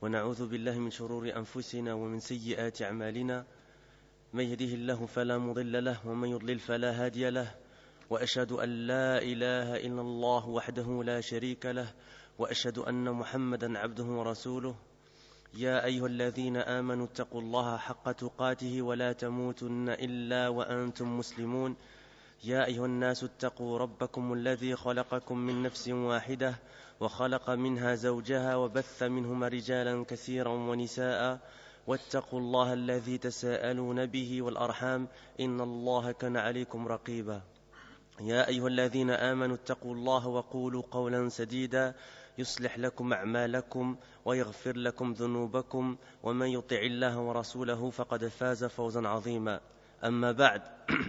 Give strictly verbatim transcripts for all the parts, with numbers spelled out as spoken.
ونعوذ بالله من شرور أنفسنا ومن سيئات أعمالنا من يهده الله فلا مضل له ومن يضلل فلا هادي له وأشهد أن لا إله إلا الله وحده لا شريك له وأشهد أن محمدا عبده ورسوله يا أيها الذين آمنوا اتقوا الله حق تقاته ولا تموتن إلا وأنتم مسلمون يا أيها الناس اتقوا ربكم الذي خلقكم من نفس واحدة وخلق منها زوجها وبث منهما رجالا كثيرا ونساء واتقوا الله الذي تساءلون به والأرحام إن الله كان عليكم رقيبا يا أيها الذين آمنوا اتقوا الله وقولوا قولا سديدا يصلح لكم أعمالكم ويغفر لكم ذنوبكم ومن يطع الله ورسوله فقد فاز فوزا عظيما أما بعد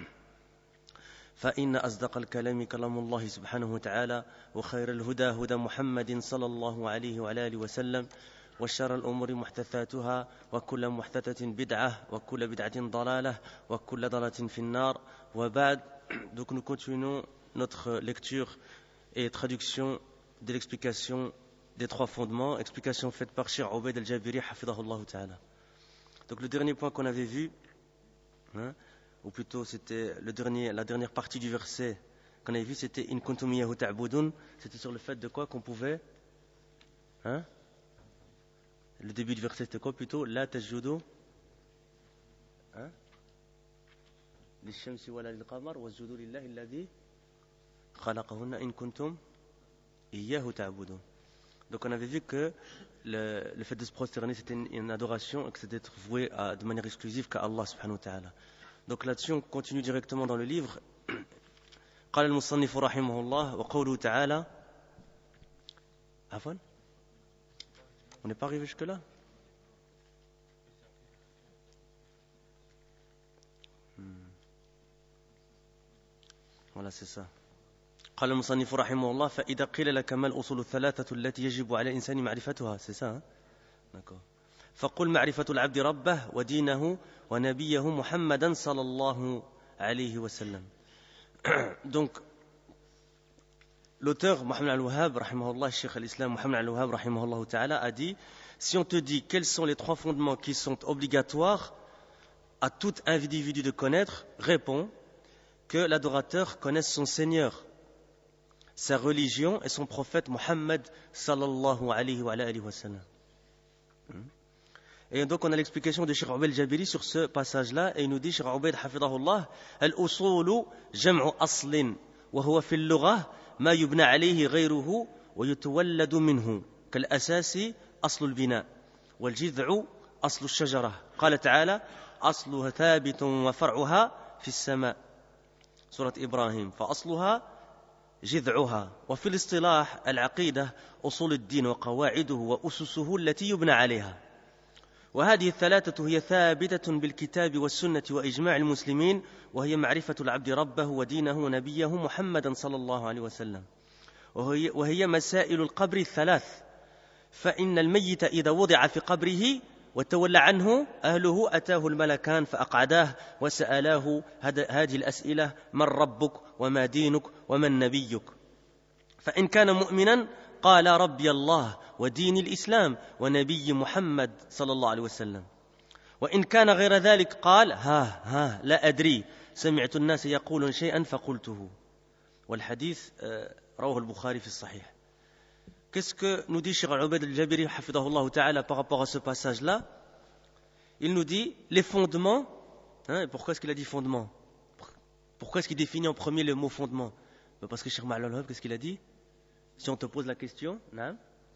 فإن أصدق الكلام كلام الله سبحانه وتعالى وخير الهدى هدى محمد صلى الله عليه وعلى آله وسلم وشر الأمور محدثاتها وكل محدثة بدعة وكل بدعة ضلالة وكل ضلالة في النار وبعد. Donc nous continuons notre lecture et traduction de l'explication des trois fondements, explication faite par Cheikh Obaid al-Jabiri hafidahullah ta'ala. Donc le dernier point qu'on avait vu, hein, ou plutôt c'était le dernier, la dernière partie du verset qu'on avait vu, c'était in kuntum iyyahu ta'budun, c'était sur le fait de quoi qu'on pouvait, hein, le début du verset c'était quoi plutôt, la tasjudu, hein, للشمس ولا للقمر واسجدوا لله الذي خلقهن إن كنتم إياه تعبدون. Donc on avait vu que le, le fait de se prosterner c'était une, une adoration et que c'était d'être voué à, de manière exclusive qu'à Allah subhanahu wa ta'ala. Donc là-dessus on continue directement dans le livre. قال المصنف رحمه الله وقوله تعالى عفوا on n'est pas arrivé jusque là. Voilà, c'est ça. قال المصنف رحمه الله فإذا قيل لك ما الأصول الثلاثة التي يجب على الإنسان معرفتها c'est ça hein? D'accord. فقل معرفة العبد ربه ودينه ونبيه محمدا صلى الله عليه وسلم. Donc l'auteur Mohamed Al-Wahhab rahimahullah, Cheikh al-Islam Mohamed Al-Wahhab rahimahullah ta'ala a dit si on te dit quels sont les trois fondements qui sont obligatoires à tout individu de connaître, réponds que l'adorateur connaisse son Seigneur, sa religion et son prophète Muhammad sallallahu alayhi wa alayhi wa sallam. Et donc on a l'explication de Cheikh Obaid al-Jabiri sur ce passage-là et il nous dit Cheikh Obaid hafidahullah al-usulu jam'u aslin wa huwa fi al-lugha ma yubna alayhi ghayruhu wa yatawalladu minhu kal-asasi aslu al-bina wal-jid'u aslu ash-shajara qala ta'ala asluha thabitun wa far'uha fi as-sama' سورة إبراهيم فأصلها جذعها وفي الاصطلاح العقيدة أصول الدين وقواعده وأسسه التي يبنى عليها وهذه الثلاثة هي ثابتة بالكتاب والسنة وإجماع المسلمين وهي معرفة العبد ربه ودينه ونبيه محمدا صلى الله عليه وسلم وهي, وهي مسائل القبر الثلاث فإن الميت إذا وضع في قبره وتولى عنه أهله أتاه الملكان فأقعداه وسألاه هذه الأسئلة من ربك وما دينك ومن نبيك فإن كان مؤمنا قال ربي الله ودين الإسلام ونبي محمد صلى الله عليه وسلم وإن كان غير ذلك قال ها ها لا أدري سمعت الناس يقولون شيئا فقلته والحديث رواه البخاري في الصحيح. Qu'est-ce que nous dit Cheikh Obaid al-Jabiri hafidahullah ta'ala par rapport à ce passage-là? Il nous dit les fondements. Hein, et pourquoi est-ce qu'il a dit fondement? Pourquoi est-ce qu'il définit en premier le mot fondement? Parce que Cheikh Ma'al, qu'est-ce qu'il a dit? Si on te pose la question, hein,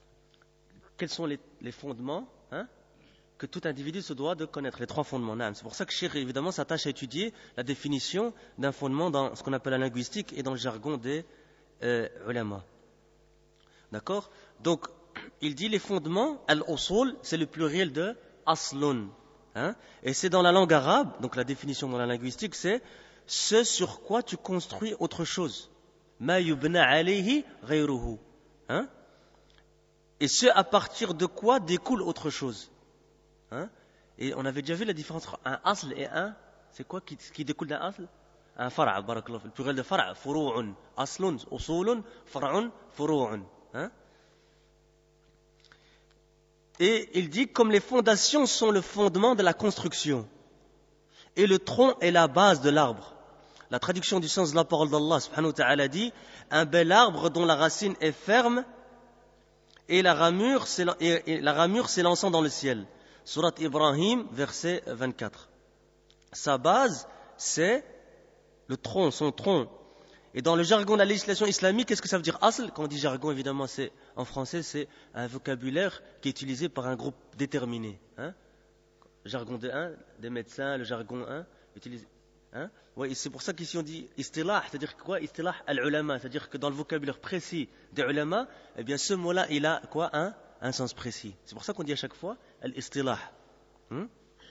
quels sont les, les fondements, hein, que tout individu se doit de connaître? Les trois fondements. Hein. C'est pour ça que Cheikh évidemment s'attache à étudier la définition d'un fondement dans ce qu'on appelle la linguistique et dans le jargon des euh, ulama. D'accord? Donc, il dit les fondements, al-usul, c'est le pluriel de aslun. Hein? Et c'est dans la langue arabe, donc la définition dans la linguistique, c'est ce sur quoi tu construis autre chose. Ma yubna alayhi ghayruhu. Hein? Et ce à partir de quoi découle autre chose. Hein? Et on avait déjà vu la différence entre un asl et un, c'est quoi qui, qui découle d'un asl? Un fara', barakallahu, le pluriel de fara', furu'un, aslun, usulun, fara'un, furu'un. Hein? Et il dit, comme les fondations sont le fondement de la construction, et le tronc est la base de l'arbre. La traduction du sens de la parole d'Allah subhanahu wa ta'ala dit, un bel arbre dont la racine est ferme et la ramure s'élançant dans le ciel. Surat Ibrahim, verset vingt-quatre. Sa base, c'est le tronc, son tronc. Et dans le jargon de la législation islamique, qu'est-ce que ça veut dire asl? Quand on dit jargon, évidemment, c'est, en français, c'est un vocabulaire qui est utilisé par un groupe déterminé. Hein? Le jargon de un, des médecins, le jargon un, utilisé. Hein? Ouais, c'est pour ça qu'ici on dit istilah, c'est-à-dire quoi? Istilah al-ulama, c'est-à-dire que dans le vocabulaire précis des ulama, eh bien ce mot-là, il a quoi? Un, un sens précis. C'est pour ça qu'on dit à chaque fois al-istilah. Hum?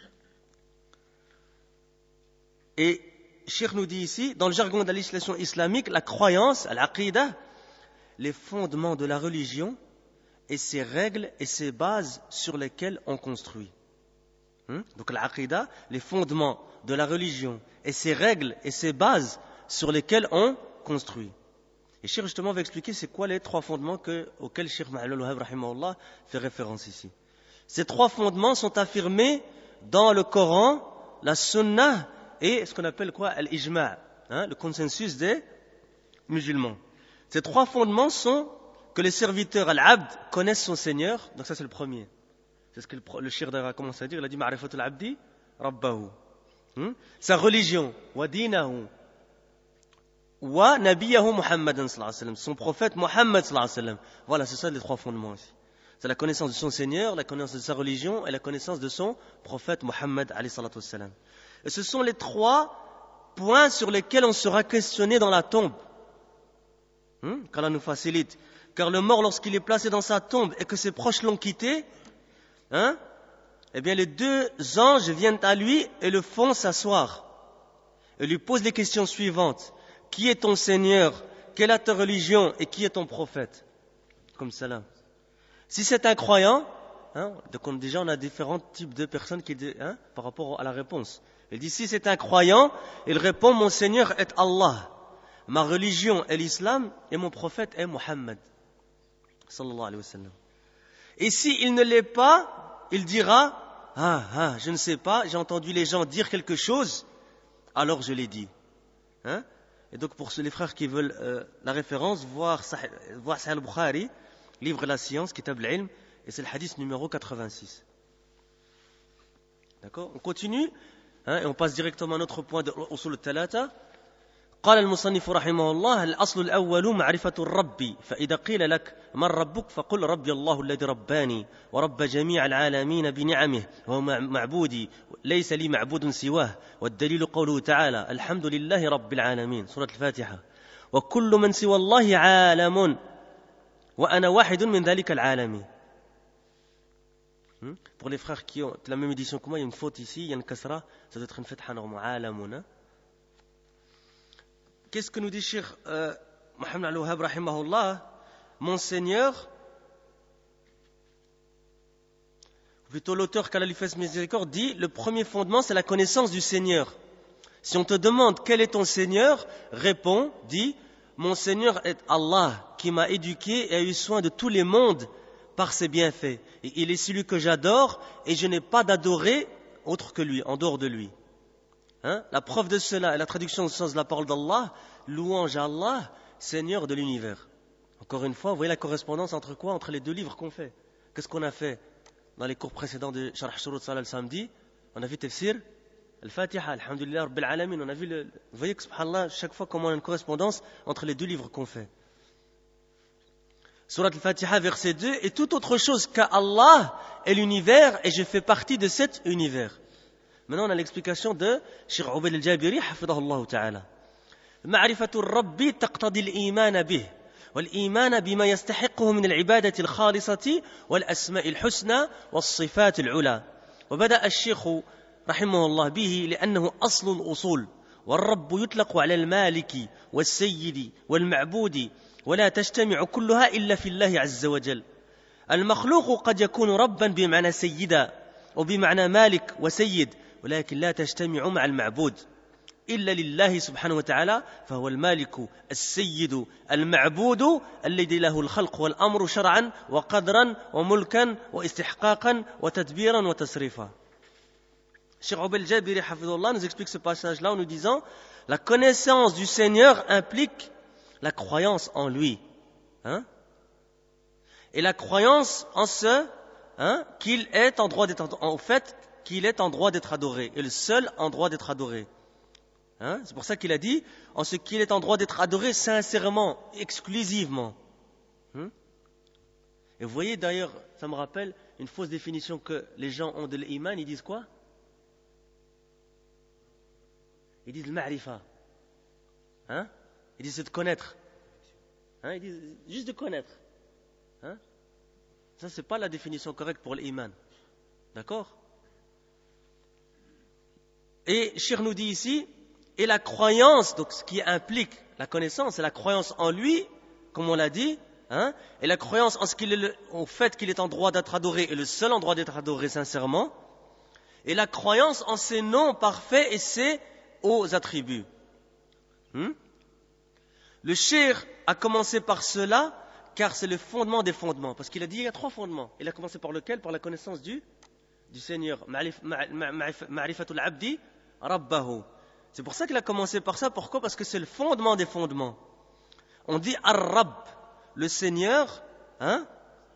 Et Cheikh nous dit ici, dans le jargon de la législation islamique, la croyance, al-aqidah, les fondements de la religion et ses règles et ses bases sur lesquelles on construit. Hum? Donc l'aqidah, les fondements de la religion et ses règles et ses bases sur lesquelles on construit. Et Cheikh justement va expliquer c'est quoi les trois fondements que, auxquels Cheikh Ma'al al-Wahhab rahimahullah fait référence ici. Ces trois fondements sont affirmés dans le Coran, la Sunna et ce qu'on appelle quoi? Al-Ijma', hein, le consensus des musulmans. Ces trois fondements sont que les serviteurs al-Abd connaissent son Seigneur, donc ça c'est le premier. C'est ce que le, le Cheikh a commencé à dire, il a dit Ma'rifatul Abdi Rabbahu. Hmm? Sa religion, wa dinahu, wa nabiyahu Muhammadan sallallahu alayhi wa sallam, son prophète Muhammad sallallahu alayhi wa sallam. Voilà, c'est ça les trois fondements ici. C'est la connaissance de son Seigneur, la connaissance de sa religion et la connaissance de son prophète Muhammad alayhi salatu wa sallam. Et ce sont les trois points sur lesquels on sera questionné dans la tombe. Hmm? Qu'Allah nous facilite. Car le mort, lorsqu'il est placé dans sa tombe et que ses proches l'ont quitté, hein, eh bien les deux anges viennent à lui et le font s'asseoir et lui posent les questions suivantes. Qui est ton Seigneur? Quelle est ta religion? Et qui est ton prophète? Comme cela. Si c'est un croyant, hein, donc déjà on a différents types de personnes qui, hein, par rapport à la réponse. Il dit si c'est un croyant, il répond mon Seigneur est Allah, ma religion est l'islam et mon prophète est Muhammad sallallahu alayhi wa sallam. Et s'il ne l'est pas, il dira ah ah je ne sais pas, j'ai entendu les gens dire quelque chose, alors je l'ai dit. Hein? Et donc pour ceux les frères qui veulent euh, la référence, voir Sahih, voir Sahih al-Bukhari, livre de la science, Kitab al-Ilm, et c'est le hadith numéro quatre-vingt-six. D'accord? On continue, hein, et on passe directement à notre point de usul al-thalatha. قال المصنف رحمه الله الأصل الأول معرفة الرب فإذا قيل لك من ربك فقل ربي الله الذي رباني ورب جميع العالمين بنعمه وهو معبودي ليس لي معبود سواه والدليل قوله تعالى الحمد لله رب العالمين سورة الفاتحة وكل من سوى الله عالم وأنا واحد من ذلك العالم. Pour les frères qui ont la même édition que moi, il y a une faute ici, il y a une kasra, ça doit être une fatha normale, عالمون. Qu'est-ce que nous dit Cheikh euh, Mohammed al-Wahhab rahimahullah? Mon Seigneur, plutôt l'auteur qu'Allah lui fasse miséricorde dit le premier fondement c'est la connaissance du Seigneur. Si on te demande quel est ton Seigneur, réponds, dis mon Seigneur est Allah qui m'a éduqué et a eu soin de tous les mondes par ses bienfaits. Et il est celui que j'adore et je n'ai pas d'adorer autre que lui, en dehors de lui. Hein? La preuve de cela est la traduction du sens de la parole d'Allah, louange à Allah, Seigneur de l'univers. Encore une fois, vous voyez la correspondance entre quoi? Entre les deux livres qu'on fait. Qu'est-ce qu'on a fait dans les cours précédents de Sharh Shurut Salah le samedi? On a vu Tafsir, Al-Fatiha, Alhamdulillah, Rabbil Alamin. On a vu, le, vous voyez que subhanallah, chaque fois comment on a une correspondance entre les deux livres qu'on fait. Surat Al-Fatiha, verset deux, et toute autre chose qu'Allah est l'univers et je fais partie de cet univers. Maintenant, on a l'explication de Cheikh Ubayd al-Jabiri, hafidahullah ta'ala. معرفة الرب تقتضي الإيمان به والإيمان بما يستحقه من العبادة الخالصة والأسماء الحسنى والصفات العلى. وبدأ الشيخ رحمه الله به لأنه أصل الأصول والرب يطلق على المالك والسيد والمعبود ولا تجتمع كلها إلا في الله عز وجل. المخلوق قد يكون ربا بمعنى سيدا وبمعنى مالك وسيد ولكن لا تجتمع مع المعبود. إلا لله سبحانه وتعالى فهو المالك السيد المعبود الذي له الخلق والأمر شرعا وقدرا وملكا واستحقاقا وتدبيرا وتصريفا. Cheikh Ubayd al-Jabiri hafidhullah nous explique ce passage-là en nous disant la connaissance du Seigneur implique la croyance en lui, hein? Et la croyance en ce hein, qu'il est en droit d'être en fait qu'il est en droit d'être adoré et le seul en droit d'être adoré. Hein? C'est pour ça qu'il a dit en ce qu'il est en droit d'être adoré sincèrement, exclusivement. Hein? Et vous voyez d'ailleurs, ça me rappelle une fausse définition que les gens ont de l'iman. Ils disent quoi? Ils disent le ma'rifa. Hein? Ils disent c'est de connaître. Hein? Ils disent juste de connaître. Hein? Ça c'est pas la définition correcte pour l'iman. D'accord? Et Cheikh nous dit ici et la croyance, donc ce qui implique la connaissance, c'est la croyance en lui, comme on l'a dit, hein, et la croyance en ce qu'il est le, au fait qu'il est en droit d'être adoré et le seul en droit d'être adoré sincèrement, et la croyance en ses noms parfaits et ses hauts attributs. Hmm? Le cheikh a commencé par cela, car c'est le fondement des fondements, parce qu'il a dit il y a trois fondements. Il a commencé par lequel? Par la connaissance du, du Seigneur, ma'rifatul abdi rabbahu. C'est pour ça qu'il a commencé par ça. Pourquoi? Parce que c'est le fondement des fondements. On dit Ar-Rabb, le Seigneur, hein?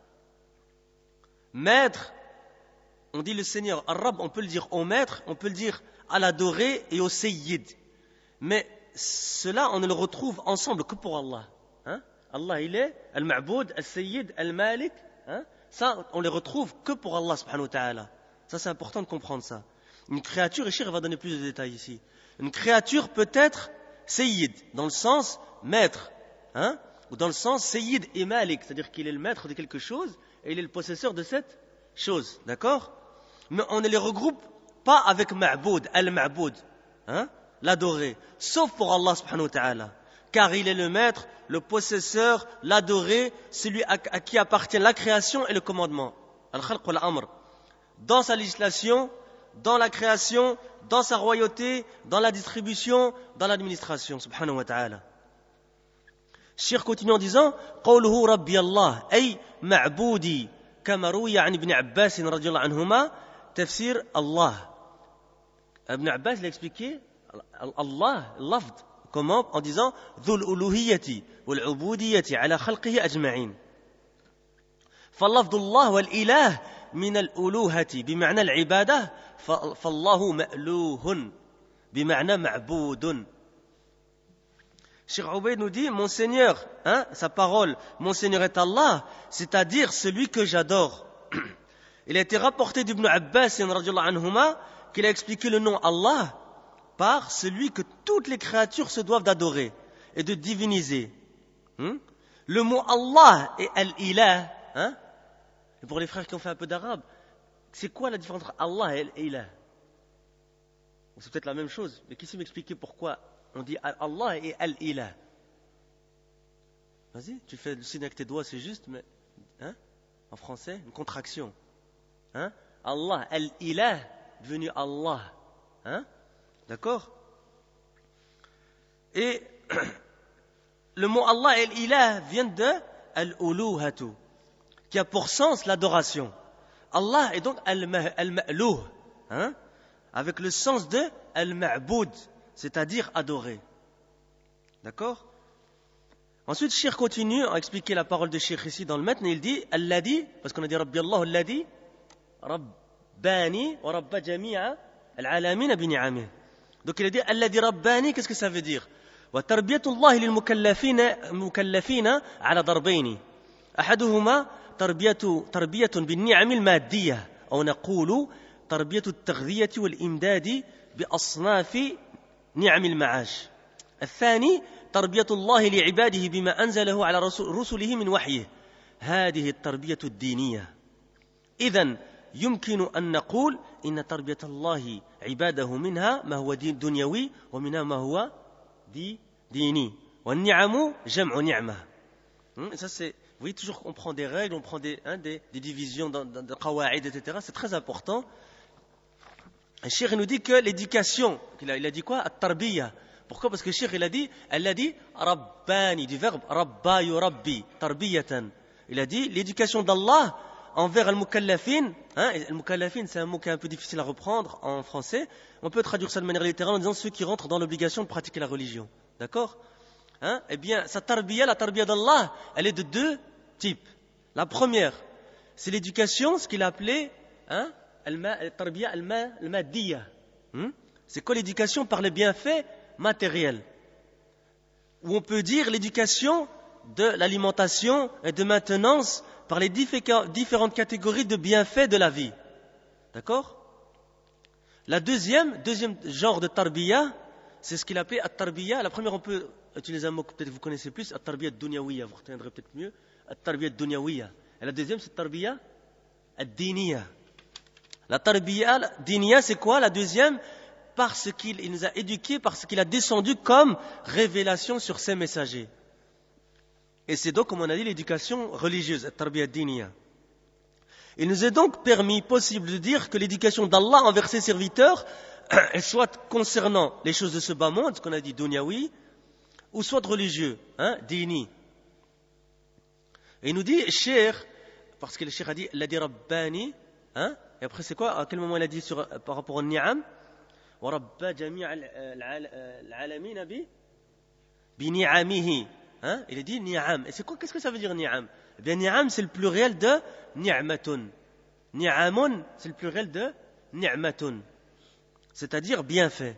Maître. On dit le Seigneur, Ar-Rabb, on peut le dire au maître, on peut le dire à l'adoré et au Sayyid. Mais cela, on ne le retrouve ensemble que pour Allah. Hein? Allah, il est Al-Ma'boud, Al-Sayyid, Al-Malik. Hein? Ça, on les retrouve que pour Allah, subhanahu wa ta'ala. Ça, c'est important de comprendre ça. Une créature, et Cheikh va donner plus de détails ici. Une créature peut être Sayyid, dans le sens maître, hein, ou dans le sens Sayyid et Malik, c'est-à-dire qu'il est le maître de quelque chose et il est le possesseur de cette chose, d'accord? Mais on ne les regroupe pas avec Ma'boud, Al-Ma'boud, hein, l'adoré, sauf pour Allah subhanahu wa ta'ala, car il est le maître, le possesseur, l'adoré, celui à, à qui appartient la création et le commandement, Al-Khalq wal-Amr, dans sa législation, dans la création, dans sa royauté, dans la distribution, dans l'administration, subhanahu wa ta'ala. Cheikh continue en disant قوله ربي الله أي معبودي كما روي عن ابن عباس رضي الله عنهما تفسير الله. Ibn Abbas l'a expliqué Allah, lafd, comment? En disant ذو الألوهية والعبودية على خلقه أجمعين. فاللفظ الله والإله من الألوهة بمعنى العبادة فالله مألوه بمعنى معبود. Cheikh Ubayd nous dit mon Seigneur, hein, sa parole, mon Seigneur est Allah, c'est-à-dire celui que j'adore. Il a été rapporté d'Ibn Abbas anhuma qu'il a expliqué le nom Allah par celui que toutes les créatures se doivent d'adorer et de diviniser. Hmm? Le mot Allah et Al-Ilah, hein? Et pour les frères qui ont fait un peu d'arabe, c'est quoi la différence entre Allah et Al-Ilah? C'est peut-être la même chose, mais qui sait m'expliquer pourquoi on dit Allah et Al-Ilah? Vas-y, tu fais le signe avec tes doigts, c'est juste, mais hein? En français, une contraction. Hein? Allah, Al-Ilah, devenu Allah. Hein? D'accord? Et le mot Allah et Al-Ilah viennent de Al-Uluhatu, qui a pour sens l'adoration. Allah est donc Al-Ma'louh, hein? Avec le sens de Al-Ma'boud, c'est-à-dire adoré. D'accord? Ensuite, Cheikh continue à expliquer la parole de Cheikh ici dans le matn, il dit Alladhi, parce qu'on a dit Rabbi Allah Alladhi, Rabbani wa Rabba Jami'a al-Alamin bi ni'amih. Donc il a dit Alladhi Rabbani, qu'est-ce que ça veut dire? Wa tarbiyatullah lil mukallafina mukallafina ala darbayn. أحدهما تربية تربية بالنعم المادية أو نقول تربية التغذية والإمداد بأصناف نعم المعاش. الثاني تربية الله لعباده بما أنزله على رسله من وحيه. هذه التربية الدينية. إذن يمكن أن نقول إن تربية الله عباده منها ما هو دين دنيوي ومنها ما هو دي ديني. والنعم جمع نعمة. Ça c'est, vous voyez toujours qu'on prend des règles, on prend des, hein, des, des divisions de, de, de qawa'id, et cetera. C'est très important. Le Cheikh nous dit que l'éducation, il a, il a dit quoi? At-tarbiya. Pourquoi? Parce que le Cheikh il a dit, elle a dit Rabbani, du verbe Rabba yurabbi, tarbiyatan. Il a dit l'éducation d'Allah envers al-mukallafin. Hein, al-mukallafin, c'est un mot qui est un peu difficile à reprendre en français. On peut traduire ça de manière littérale en disant ceux qui rentrent dans l'obligation de pratiquer la religion. D'accord? Hein? Eh bien, sa tarbiya, la tarbiya d'Allah, elle est de deux types. La première, c'est l'éducation, ce qu'il a appelé hein, al-tarbiya al-maddiya. Hmm? C'est quoi l'éducation par les bienfaits matériels? Ou on peut dire l'éducation de l'alimentation et de maintenance par les différentes catégories de bienfaits de la vie. D'accord? La deuxième, deuxième genre de tarbiya, c'est ce qu'il appelait at-tarbiya. La première, on peut utiliser un mot que peut-être vous connaissez plus, at-tarbiya ad-dunyawiya, vous retiendrez peut-être mieux, at-tarbiya ad-dunyawiya. Et la deuxième, c'est tarbiya ad-diniya. La tarbiya diniya, c'est quoi la deuxième? Parce qu'il il nous a éduqués, parce qu'il a descendu comme révélation sur ses messagers. Et c'est donc, comme on a dit, l'éducation religieuse, at-tarbiya ad-diniya. Il nous est donc permis, possible de dire que l'éducation d'Allah envers ses serviteurs, soit concernant les choses de ce bas monde, ce qu'on a dit dunyawi, ou soit religieux, hein, dini. Et il nous dit, cher, parce que le cher a dit, l'a dit Rabbani, hein, et après c'est quoi? À quel moment il a dit sur, par rapport au ni'am? Wa rabba jami'a al-alamina bi bi ni'amihi. Hein? Il a dit ni'am. Et c'est quoi? Qu'est-ce que ça veut dire ni'am? Eh bien, ni'am, c'est le pluriel de ni'matun. Ni'amun, c'est le pluriel de ni'matun. C'est-à-dire bienfait.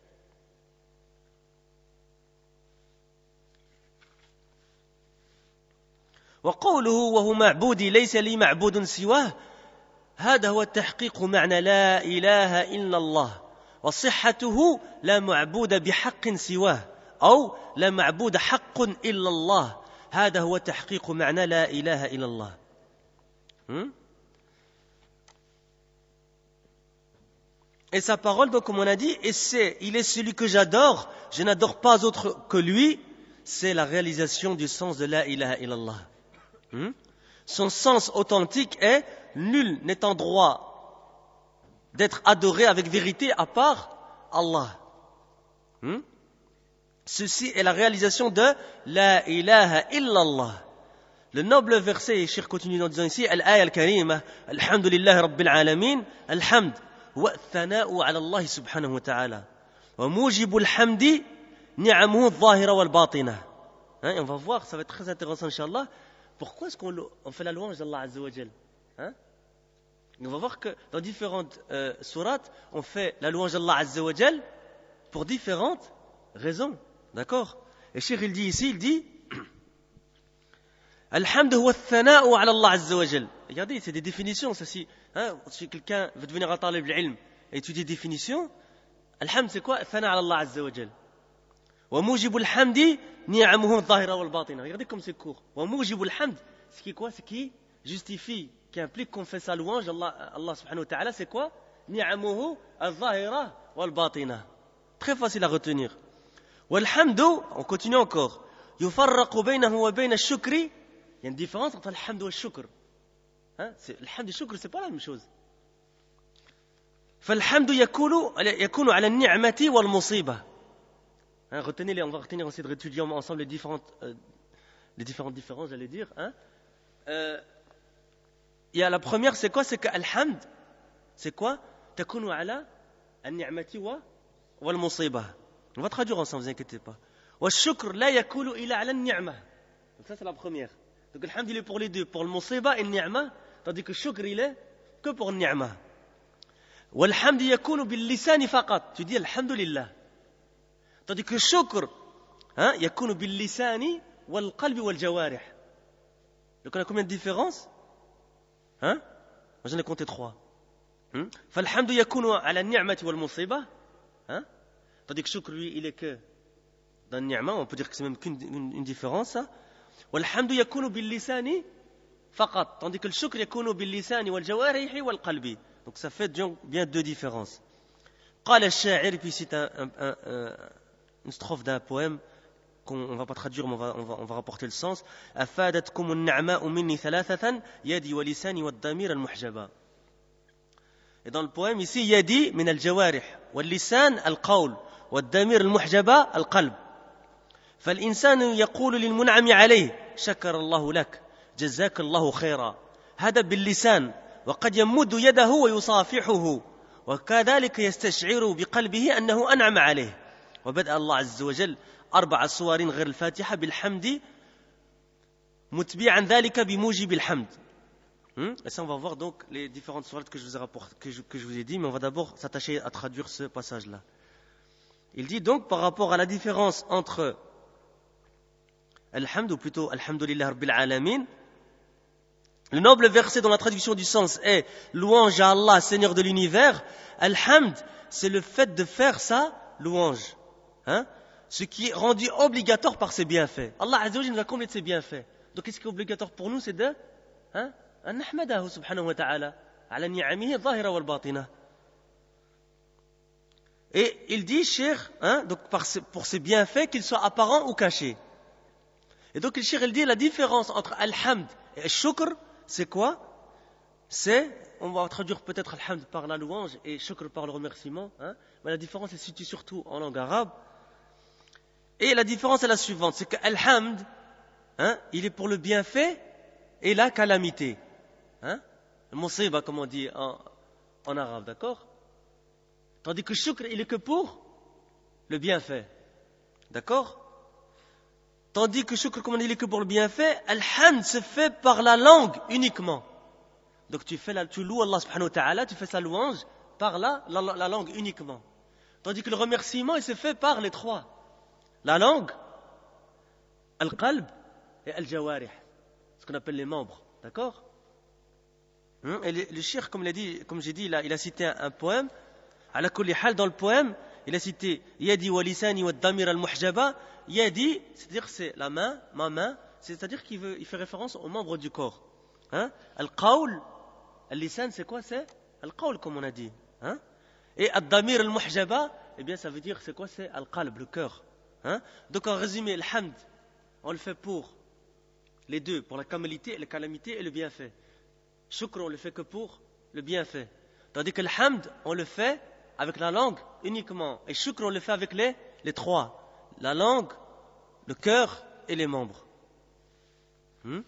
وقوله وهو معبودي ليس لي معبود سواه هذا هو التحقيق معنى لا إله إلا الله وصحته لا معبود بحق سواه أو لا معبود حق إلا الله هذا هو تحقيق معنى لا إله إلا الله. hmm? Et sa parole, donc comme on a dit, et c'est, il est celui que j'adore, je n'adore pas autre que lui, c'est la réalisation du sens de la ilaha illallah. Hmm? Son sens authentique est nul n'est en droit d'être adoré avec vérité à part Allah. Hmm? Ceci est la réalisation de la ilaha illallah. Le noble verset, et Cheikh continue en disant ici, al-aya al-karima, alhamdulillah rabbil alamin, alhamd, wa thana'u ala Allah subhanahu wa ta'ala. Wa mujibu al-hamdi, ni'amuhu al-zahira wal-batina. On va voir, ça va être très intéressant, Inch'Allah. Pourquoi est-ce qu'on on fait la louange d'Allah Azza wa Jal? Hein? On va voir que dans différentes euh, sourates, on fait la louange d'Allah Azza wa Jal pour différentes raisons. D'accord? Et Cheikh il dit ici, il dit Alhamdu huwa thana'u ala Allah Azza wa Jal. Regardez, c'est des définitions. Ça, si, hein, si quelqu'un veut devenir un talib al-ilm et étudier des définitions, Alhamd c'est quoi? Thana ala Allah Azza wa Jal. Wa mujibu al-hamdi ni'amuhu al-zahira wal-batina. Regardez comme c'est court. Wa mujibu al-hamd, ce qui est quoi? Ce qui justifie, qui implique qu'on fait sa louange, Allah, Allah subhanahu wa ta'ala, c'est quoi? Ni'amuhu al-zahira wal-batina. Très facile à retenir. Walhamdu, on continue encore. Yufarraqu baynahu wa bayna ash-shukri. Il y a une différence entre alhamdu et shukr. Hein? Alhamdu et shukr, c'est pas la même chose. فالحمد يكون يكون على النعمة والمصيبة. Hein, retenez les, on va retenir, essayer de étudier ensemble les différentes, euh, les différentes différences, j'allais dire. Hein. Euh, il y a la première, c'est quoi? C'est que alhamd, c'est quoi? Takunu ala an-ni'mati wa wal-musiba. On va traduire ensemble, ne vous inquiétez pas. Wa shukr la yakulu ila ala an-ni'ma. Donc ça c'est la première. Donc alhamd il est pour les deux, pour le musiba et le ni'ma, tandis que shukr il est que pour le ni'ma. Walhamd yakunu bil lisani faqat. Tu dis alhamdulillah. Tandis que le shukr, hein, yakunu bil lisani wal qalbi wal jawarih. Donc on a combien de différences? Hein? Moi j'en ai compté trois. Hein? Falhamdu yakunu ala ni'mati wal musiba. Hein? Tandis que le shukr lui il est que dans le ni'ma, on peut dire que c'est même qu'une une, une différence. Hein? Walhamdu yakunu bil lisani faqat. Tandis que le shukr yakunu bil lisani wal jawarih wal qalbi. Donc ça fait bien deux différences. قال الشاعر, puis c'est un, un, un, un une strophe d'un poème qu'on ne va pas traduire mais on va, on va, on va rapporter le sens. أفادتكم النعماء مني ثلاثة يدي ولساني والضمير المحجبا. Et dans le poème ici, yadi min al-jawarih, wal-lisan al-qawl, wal-damir al-muhjaba al-qalb. فالإنسان يقول للمنعم عليه شكر الله لك جزاك الله خيرا هذا باللسان وقد يمد يده ويصافحه وكذلك يستشعر بقلبه أنه أنعم عليه وبدأ الله عز وجل أربع صور غير الفاتحة بالحمد متبعا ذلك بموجب الحمد. Et ça, on va voir donc les différentes sourates que je vous ai rapportées, que je, que je vous ai dit, mais on va d'abord s'attacher à traduire ce passage-là. Il dit donc par rapport à la différence entre Alhamd, ou plutôt Alhamdulillah Rabbil Alamin, le noble verset dont la traduction du sens est louange à Allah, Seigneur de l'univers. Alhamd, c'est le fait de faire sa louange, hein? Ce qui est rendu obligatoire par ses bienfaits. Allah Azza wa Jalla nous a combien de ses bienfaits? Donc qu'est-ce qui est obligatoire pour nous? C'est de hein? An nahmadahu subhanahu wa ta'ala ala ni'amihi zahira wal batina. Et il dit, cher, hein, donc par ses, pour ses bienfaits, qu'ils soient apparents ou cachés. Et donc le cher, il dit la différence entre alhamd et al-shukr, c'est quoi? C'est, on va traduire peut-être alhamd par la louange et shukr par le remerciement, hein, mais la différence elle se situe surtout en langue arabe. Et la différence est la suivante, c'est que alhamd, hein, il est pour le bienfait et la calamité. Hein? Le musiba, comme on dit en, en arabe, d'accord? Tandis que shukr, il est que pour le bienfait. D'accord? Tandis que shukr, comme on dit, il est que pour le bienfait, alhamd se fait par la langue uniquement. Donc tu fais la, tu loues Allah subhanahu wa ta'ala, tu fais sa louange par la, la, la langue uniquement. Tandis que le remerciement, il se fait par les trois. La langue, al-qalb et al-jawarih. Ce qu'on appelle les membres. D'accord? Et le, le shir, comme, dit, comme j'ai dit, il a, il a cité un, un poème. Ala kulli hal, dans le poème, il a cité Yadi wa lisani wa damir al-muhjaba. Yadi, c'est-à-dire c'est la main, ma main, c'est-à-dire qu'il veut, il fait référence aux membres du corps. Hein? Al-qawl, al-lisan, c'est quoi? C'est al-qawl, comme on a dit. Hein? Et al-damir al-muhjaba, eh bien, ça veut dire, c'est quoi? C'est al-qalb, le cœur. Hein? Donc, en résumé, al-hamd, on le fait pour les deux, pour la calamité, la calamité et le bienfait. Shukr, on le fait que pour le bienfait. Tandis que l'hamd, on le fait avec la langue uniquement. Et shukr, on le fait avec les, les trois. La langue, le cœur et les membres. Hmm?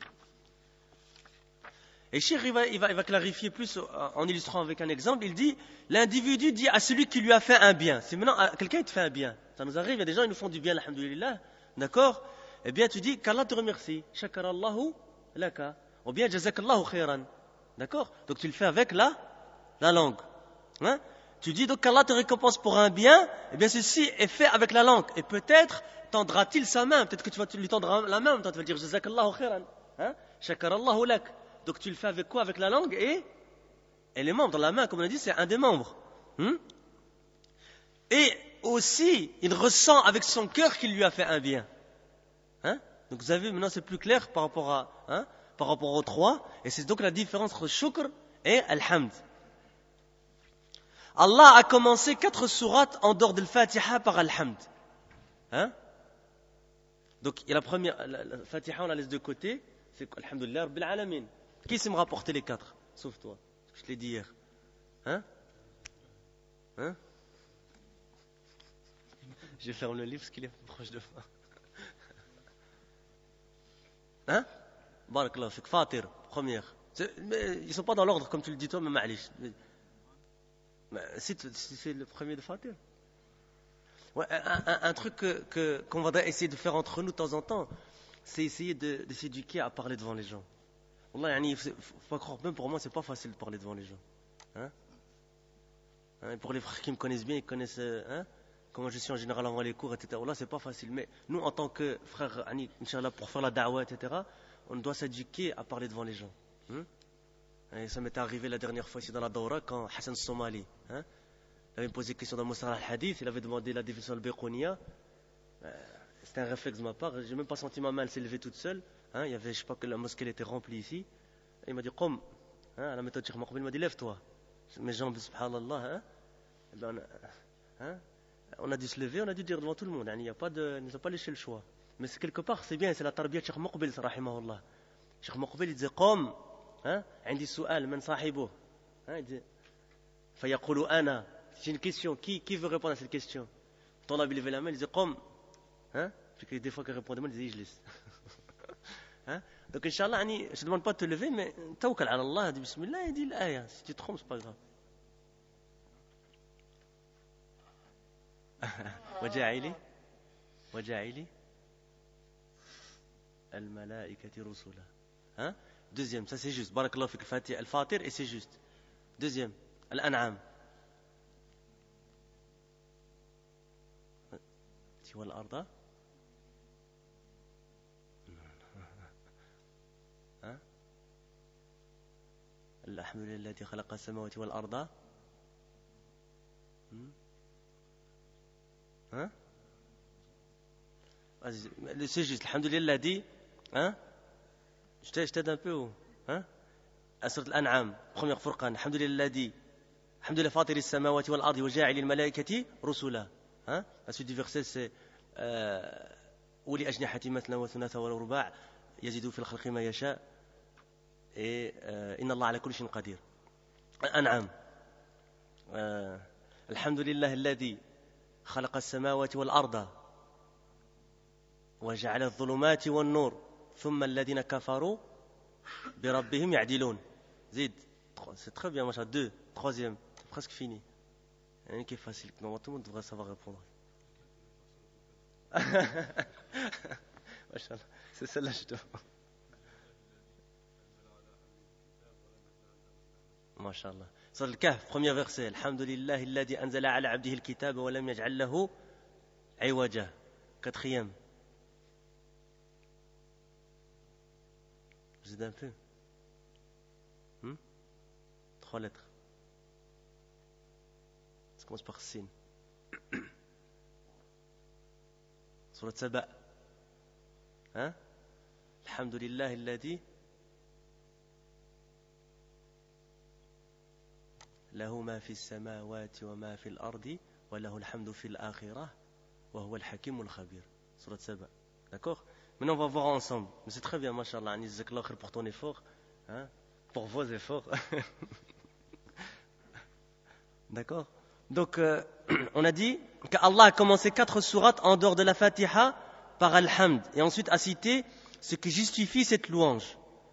Et Cheikh, il va, il, va, il va clarifier plus en illustrant avec un exemple. Il dit, l'individu dit à celui qui lui a fait un bien. Si maintenant quelqu'un te fait un bien, ça nous arrive, il y a des gens qui nous font du bien, alhamdulillah, d'accord? Eh bien, tu dis qu'Allah te remercie. Shakarallahu laka. Ou bien, jazakallahu khairan. D'accord? Donc tu le fais avec la, la langue. Hein? Tu dis donc qu'Allah te récompense pour un bien, eh bien ceci est fait avec la langue. Et peut-être tendra-t-il sa main. Peut-être que tu vas lui tendre la main, tu vas dire jazakallahu khairan. Hein? Shakarallahu lak. Donc tu le fais avec quoi? Avec la langue et, et les membres. La main, comme on a dit, c'est un des membres. Hmm? Et aussi, il ressent avec son cœur qu'il lui a fait un bien. Hein? Donc vous avez vu, maintenant c'est plus clair par rapport à, hein, par rapport aux trois. Et c'est donc la différence entre shukr et alhamd. Allah a commencé quatre sourates en dehors de l'Fatiha par alhamd. Hein? Donc il y a la première, la, la Fatiha on la laisse de côté. C'est alhamdulillah Rabbil Alamin. Qui sait me rapporter les quatre? Sauf toi. Je te l'ai dit hier. Hein? Hein? Je vais faire le livre parce qu'il est proche de moi. Hein? Barakallah, fik Fatir, première. Mais ils ne sont pas dans l'ordre comme tu le dis toi, mais ma'alish. C'est, c'est le premier de Fatir. Ouais, un, un, un truc que, que, qu'on va essayer de faire entre nous de temps en temps, c'est essayer de, de s'éduquer à parler devant les gens. Wallah, il ne faut pas croire, même pour moi, c'est pas facile de parler devant les gens. Hein? Hein, pour les frères qui me connaissent bien, ils connaissent hein, comment je suis en général avant les cours, et cetera. Wallah, c'est pas facile. Mais nous, en tant que frères, Inch'Allah, pour faire la da'wah, et cetera, on doit s'éduquer à parler devant les gens. Hein? Et ça m'était arrivé la dernière fois ici dans la Dawra, quand Hassan Somali, hein, il avait posé une question dans Moussar al-Hadith, il avait demandé la définition de al-Biqouniya. Euh, c'était un réflexe de ma part, j'ai même pas senti ma main, elle s'est levée toute seule. Hein, il y avait, je sais pas, que la mosquée était remplie ici. Et il m'a dit, Qom, hein, à la méthode Cheikh Maqbil, il m'a dit, lève-toi. Mes jambes, subhanallah, hein, et ben, on, a, hein, on a dû se lever, on a dû dire devant tout le monde. Il n'y a pas de, il nous a pas laissé le choix. Mais c'est quelque part, c'est bien, c'est la tarbiya de Cheikh Maqbil, rahimahullah. Cheikh Maqbil, il disait, Qom, hein, عندي سؤال من صاحبه. Hein, il dit, فيقول أنا. C'est une question. Qui, qui veut répondre à cette question? طلاب il levait la main, il disait قم. Hein? Puis que des fois qu'il répondait mal, il disait يجلس. Hein? Donc Inch'Allah, je ne te demande pas de te lever, mais توكل على الله, dis Bismillah et dis l'aya. Si tu te trompes, c'est pas grave. وجاعلي وجاعلي الملائكة رسلا. Hein? Deuxième, ça c'est juste. Barakallahu fik al-Fatir et c'est juste. Deuxième, Al-An'am. والأرض. ها؟ الحمد لله الذي خلق السماوات والأرض. ها؟ C'est juste. الحمد لله الذي. Hein? Je t'aide un peu ou? Hein? سورة الأنعام première فرقان. الحمد لله الذي. الحمد لله فاطر السماوات والأرض وجاعل الملائكة رسلا. Hein? La suite du verset c'est أولي أجنحة مثنى وثلاث ورباع يزيد في الخلق ما يشاء إن الله على كل شيء قدير. الأنعام. الحمد لله الذي خلق السماوات والأرض وجعل الظلمات والنور ثم الذين كفروا بربهم يعدلون. زيد. C'est très bien, machin. Deux. Troisième. C'est presque fini. Il y en a qui est facile. Normalement, tout le monde devrait savoir répondre. C'est celle-là, je te vois. MashaAllah. Sur le Kahf, premier verset. Alhamdulillah, alladhi anzala ala abdihi al-kitab wa lam yaj'al lahu iwaja. Quatrième. Vous aidez un peu. Hmm? Trois lettres. Ça commence par Sin. سورة سبأ. ها؟ الحمد لله الذي له ما في السماوات وما في الأرض وله الحمد في الآخرة وهو الحكيم الخبير. سورة سبأ. D'accord? Maintenant on va voir ensemble. Mais c'est très bien, mashallah. Jazakallah khair pour ton effort. Hein? Pour vos efforts. D'accord? Donc, euh, on a dit qu'Allah a commencé quatre sourates en dehors de la Fatiha par Al-Hamd et ensuite a cité ce qui justifie cette louange.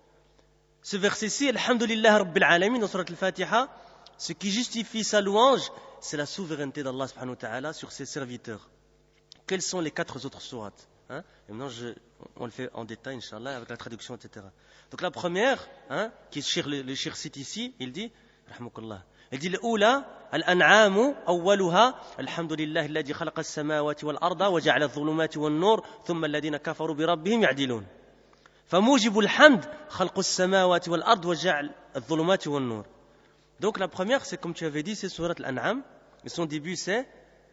Ce verset-ci, Alhamdulillah Rabbil Alamin, dans surat Al-Fatiha, ce qui justifie sa louange, c'est la souveraineté d'Allah subhanahu wa ta'ala sur ses serviteurs. Quelles sont les quatre autres sourates? Hein? Et maintenant, je, on le fait en détail, Inch'Allah, avec la traduction, et cetera. Donc la première, hein, qui le, le shir cite ici, il dit, rahmoukallah, il dit الأولى الأنعام أولها الحمد لله الذي خلق السماوات والأرض وجعل الظلمات والنور ثم الذين كفروا بربهم يعدلون. فموجب الحمد خلق السماوات والأرض وجعل الظلمات والنور. Donc la première, c'est comme tu avais dit, c'est surat Al-An'am. Et son début c'est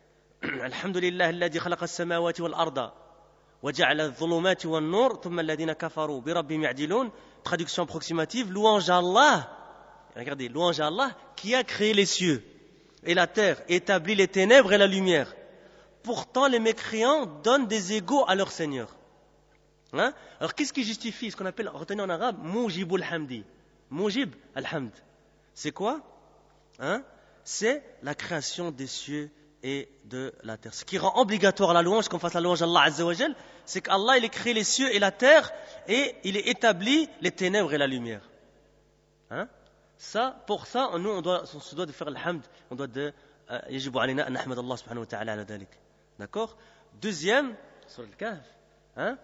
الحمد لله الذي خلق السماوات والأرض وجعل الظلمات والنور ثم الذين كفروا بربهم يعدلون. Traduction approximative, louange à Allah. Regardez, louange à Allah qui a créé les cieux et la terre, établi les ténèbres et la lumière. Pourtant, les mécréants donnent des égaux à leur Seigneur. Hein? Alors, qu'est-ce qui justifie ce qu'on appelle, retenez en arabe, Mujibul Hamdi. Mujib al-Hamd. C'est quoi? Hein? C'est la création des cieux et de la terre. Ce qui rend obligatoire la louange, qu'on fasse la louange à Allah Azza wa Jal, c'est qu'Allah, il a créé les cieux et la terre et il a établi les ténèbres et la lumière. Hein? Ça, pour ça, nous, on, doit, on se doit de faire l'hamd, on doit de يجب علينا أن نحمد الله سبحانه وتعالى على ذلك. D'accord? Deuxième, sur le Kahf, hein?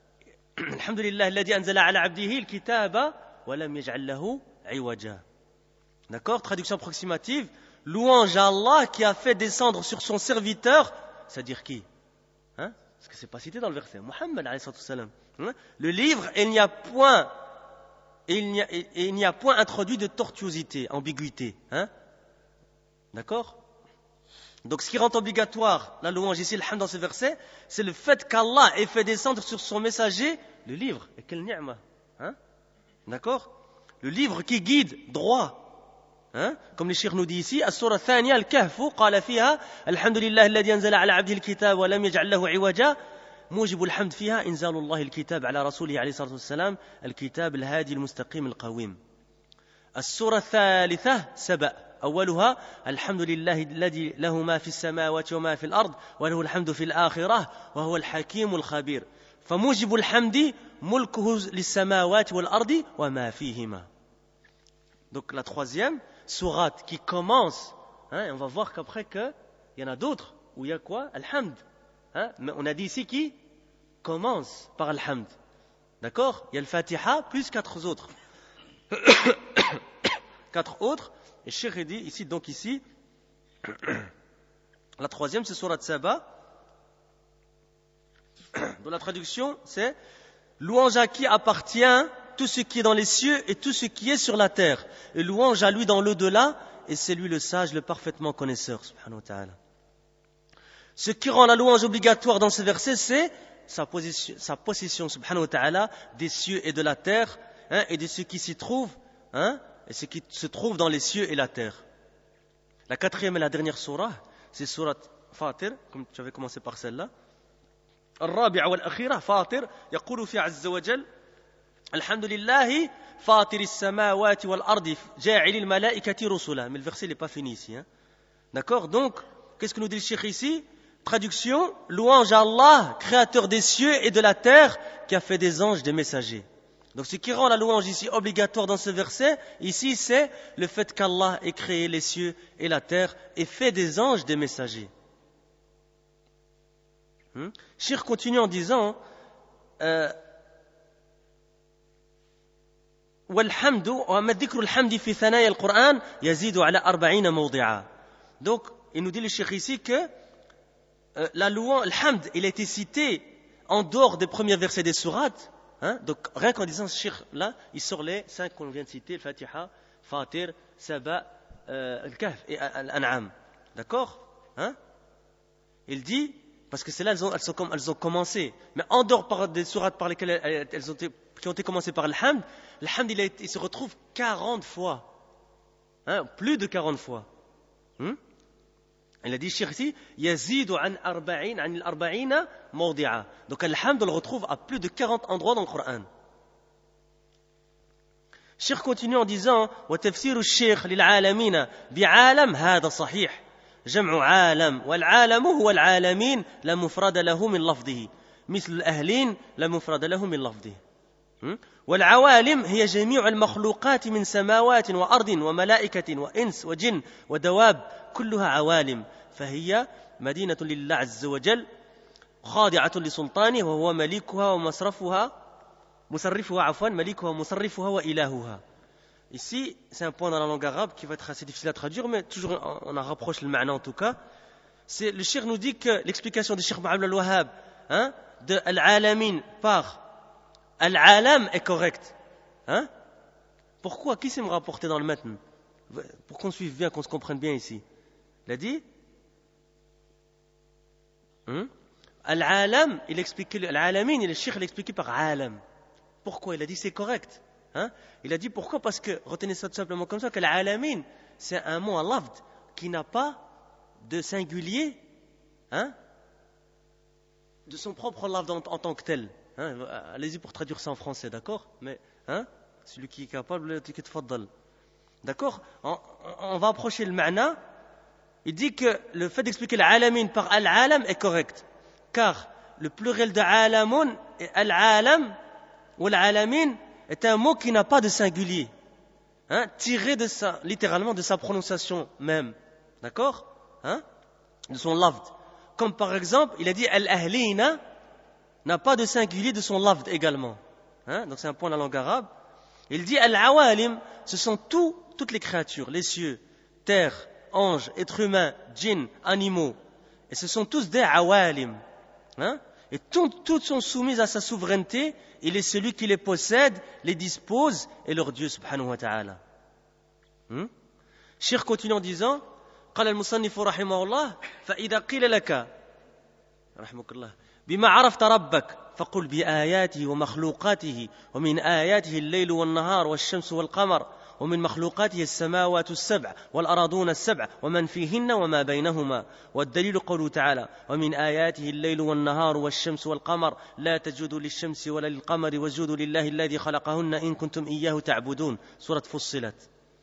الحمد لله الذي أنزل على عبده الكتاب ولم يجعل له عوجا. D'accord? Traduction approximative, louange à Allah qui a fait descendre sur son serviteur, c'est-à-dire qui? Hein? Parce que c'est pas cité dans le verset. Muhammad alayhi salam. Hein? Le livre, il n'y a point Et il, n'y a, et il n'y a point introduit de tortuosité, ambiguïté. Hein? D'accord? Donc ce qui rend obligatoire la louange ici, le hamd dans ce verset, c'est le fait qu'Allah ait fait descendre sur son messager le livre. Et quel ni'ma. Hein? D'accord? Le livre qui guide droit. Hein? Comme le cheikh nous dit ici, As-Surah Thaniya Al-Kahfu, قال فيها الحمد لله الذي أنزل على عبده الكتاب ولم يجعل له عوجا. موجب الحمد فيها إنزال الله الكتاب على رسوله عليه الصلاة والسلام الكتاب الهادي المستقيم القويم. السورة الثالثة سبأ أولها الحمد لله الذي له ما في السماوات وما في الأرض وله الحمد في الآخرة وهو الحكيم الخبير فموجب الحمد ملكه للسماوات والأرض وما فيهما. Donc la troisième sourate qui commence, hein, et on va voir qu'après qu'il y en a d'autres où il y a quoi? Alhamd. Hein, mais on a dit ici qui commence par Alhamd. D'accord? Il y a le Fatiha plus quatre autres. Quatre autres. Et Cheikh dit ici, donc ici, la troisième c'est Surat Saba. Dans la traduction, c'est louange à qui appartient tout ce qui est dans les cieux et tout ce qui est sur la terre. Et louange à lui dans l'au-delà, et c'est lui le sage, le parfaitement connaisseur, subhanahu wa ta'ala. Ce qui rend la louange obligatoire dans ce verset, c'est sa, position, sa possession, subhanahu wa ta'ala, des cieux et de la terre, hein, et de ce qui s'y trouve, hein, et ce qui se trouve dans les cieux et la terre. La quatrième et la dernière surah, c'est Surat Fatir, comme tu avais commencé par celle-là. الرابعة والأخيرة فاطر يقول في عز وجل الحمد لله فاطر السماوات والأرض جاعل الملائكة رسلا. Mais le verset n'est pas fini ici, hein. D'accord? Donc, qu'est-ce que nous dit le Cheikh ici? Traduction, louange à Allah, créateur des cieux et de la terre, qui a fait des anges des messagers. Donc ce qui rend la louange ici obligatoire dans ce verset, ici c'est le fait qu'Allah ait créé les cieux et la terre et fait des anges des messagers. Hmm? Cheikh continue en disant والحمد وما ذكر الحمد في ثنايا القرآن يزيد على أربعين موضعا. Donc il nous dit le Cheikh ici que euh, la louange, le hamd, il a été cité en dehors des premiers versets des sourates. Hein? Donc rien qu'en disant ce Cheikh là, il sort les cinq qu'on vient de citer, le Fatiha, Fatir, Saba, euh, le Kahf et Al-An'am. D'accord? Hein? Il dit parce que c'est là elles ont, elles, sont, elles ont commencé. Mais en dehors par des sourates par lesquelles elles, elles ont été, qui ont été commencées par le hamd, le hamd il, a été, il se retrouve quarante fois. Hein, plus de quarante fois. Hmm? Il a dit Cheikh ici, yazidu an arba'in, an al-arba'ina mawdi'a. Donc le hamd on le retrouve à plus de quarante endroits dans le Coran. Cheikh continue en disant wa tafsir al-Cheikh lil-alamin bi'alam hada sahih. جمع عالم والعالم هو العالمين لا مفرد له من لفظه مثل الأهلين لا مفرد له من لفظه والعوالم هي جميع المخلوقات من سماوات وأرض وملائكة وإنس وجن ودواب كلها عوالم فهي مدينة لله عز وجل خاضعة لسلطانه وهو مليكها ومصرفها مصرفها عفوا مليكها ومصرفها وإلهها. Ici, c'est un point dans la langue arabe qui va être assez difficile à traduire, mais toujours on en rapproche le ma'na en tout cas. C'est, le Cheikh nous dit que l'explication du Cheikh Muhammad al-Wahhab, hein, de Al-Alamin par Al-Alam est correcte. Hein? Pourquoi? Qui sait me rapporter dans le matn? Pour qu'on suive bien, qu'on se comprenne bien ici. Il a dit hein? Al-Alam, il explique, Al-Alamin, il, le Cheikh l'a expliqué par Alam. Pourquoi? Il a dit c'est correct. Hein? Il a dit pourquoi? Parce que, retenez ça tout simplement comme ça, que l'alamin, c'est un mot en lafd qui n'a pas de singulier, hein, de son propre lafd en, en tant que tel. Hein? Allez-y pour traduire ça en français, d'accord? Mais, hein, celui qui est capable, qui te faddal. D'accord? on, on va approcher le ma'na. Il dit que le fait d'expliquer l'alamin par al-alam est correct. Car le pluriel de alamun et al-alam ou l'alamin est un mot qui n'a pas de singulier, hein, tiré de sa, littéralement de sa prononciation même, d'accord, hein, de son lafd. Comme par exemple, il a dit al-ahlina n'a pas de singulier de son lafd également, hein, donc c'est un point dans la langue arabe. Il dit al-awalim, ce sont tout, toutes les créatures, les cieux, terre, anges, êtres humains, djinns, animaux, et ce sont tous des awalim, hein, et toutes, toutes sont soumises à sa souveraineté. Il est celui qui les possède, les dispose, et leur Dieu subhanahu wa ta'ala. Hmm? Cheikh continue en disant قال المصنف رحمه الله فإذا قيل لك رحمك الله بما عرفت ربك فقل بآياته ومخلوقاته ومن آياته الليل والنهار والشمس والقمر ومن مخلوقاته السماوات السبع والأراضون السبع ومن فيهن وما بينهما والدليل قوله تعالى ومن آياته الليل والنهار والشمس والقمر لا تسجدوا للشمس ولا للقمر واسجدوا لله الذي خلقهن إن كنتم إياه تعبدون سورة فصلت.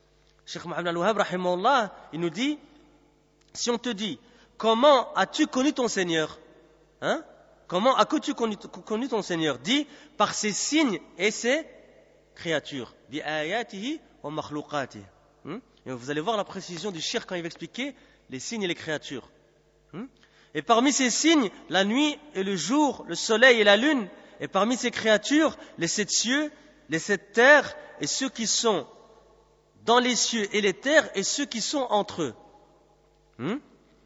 Cheikh Mohammed Al-Wahhab, rahimahullah, il nous dit, si on te dit, comment as-tu connu ton Seigneur? Hein? Comment as-tu connu, connu ton Seigneur? Dis, par ses signes et ses créatures. Bi ayatihi wa makhluqatihi. Et vous allez voir la précision du shirk quand il va expliquer les signes et les créatures. Et parmi ces signes, la nuit et le jour, le soleil et la lune, et parmi ces créatures, les sept cieux, les sept terres, et ceux qui sont dans les cieux et les terres, et ceux qui sont entre eux. Hmm?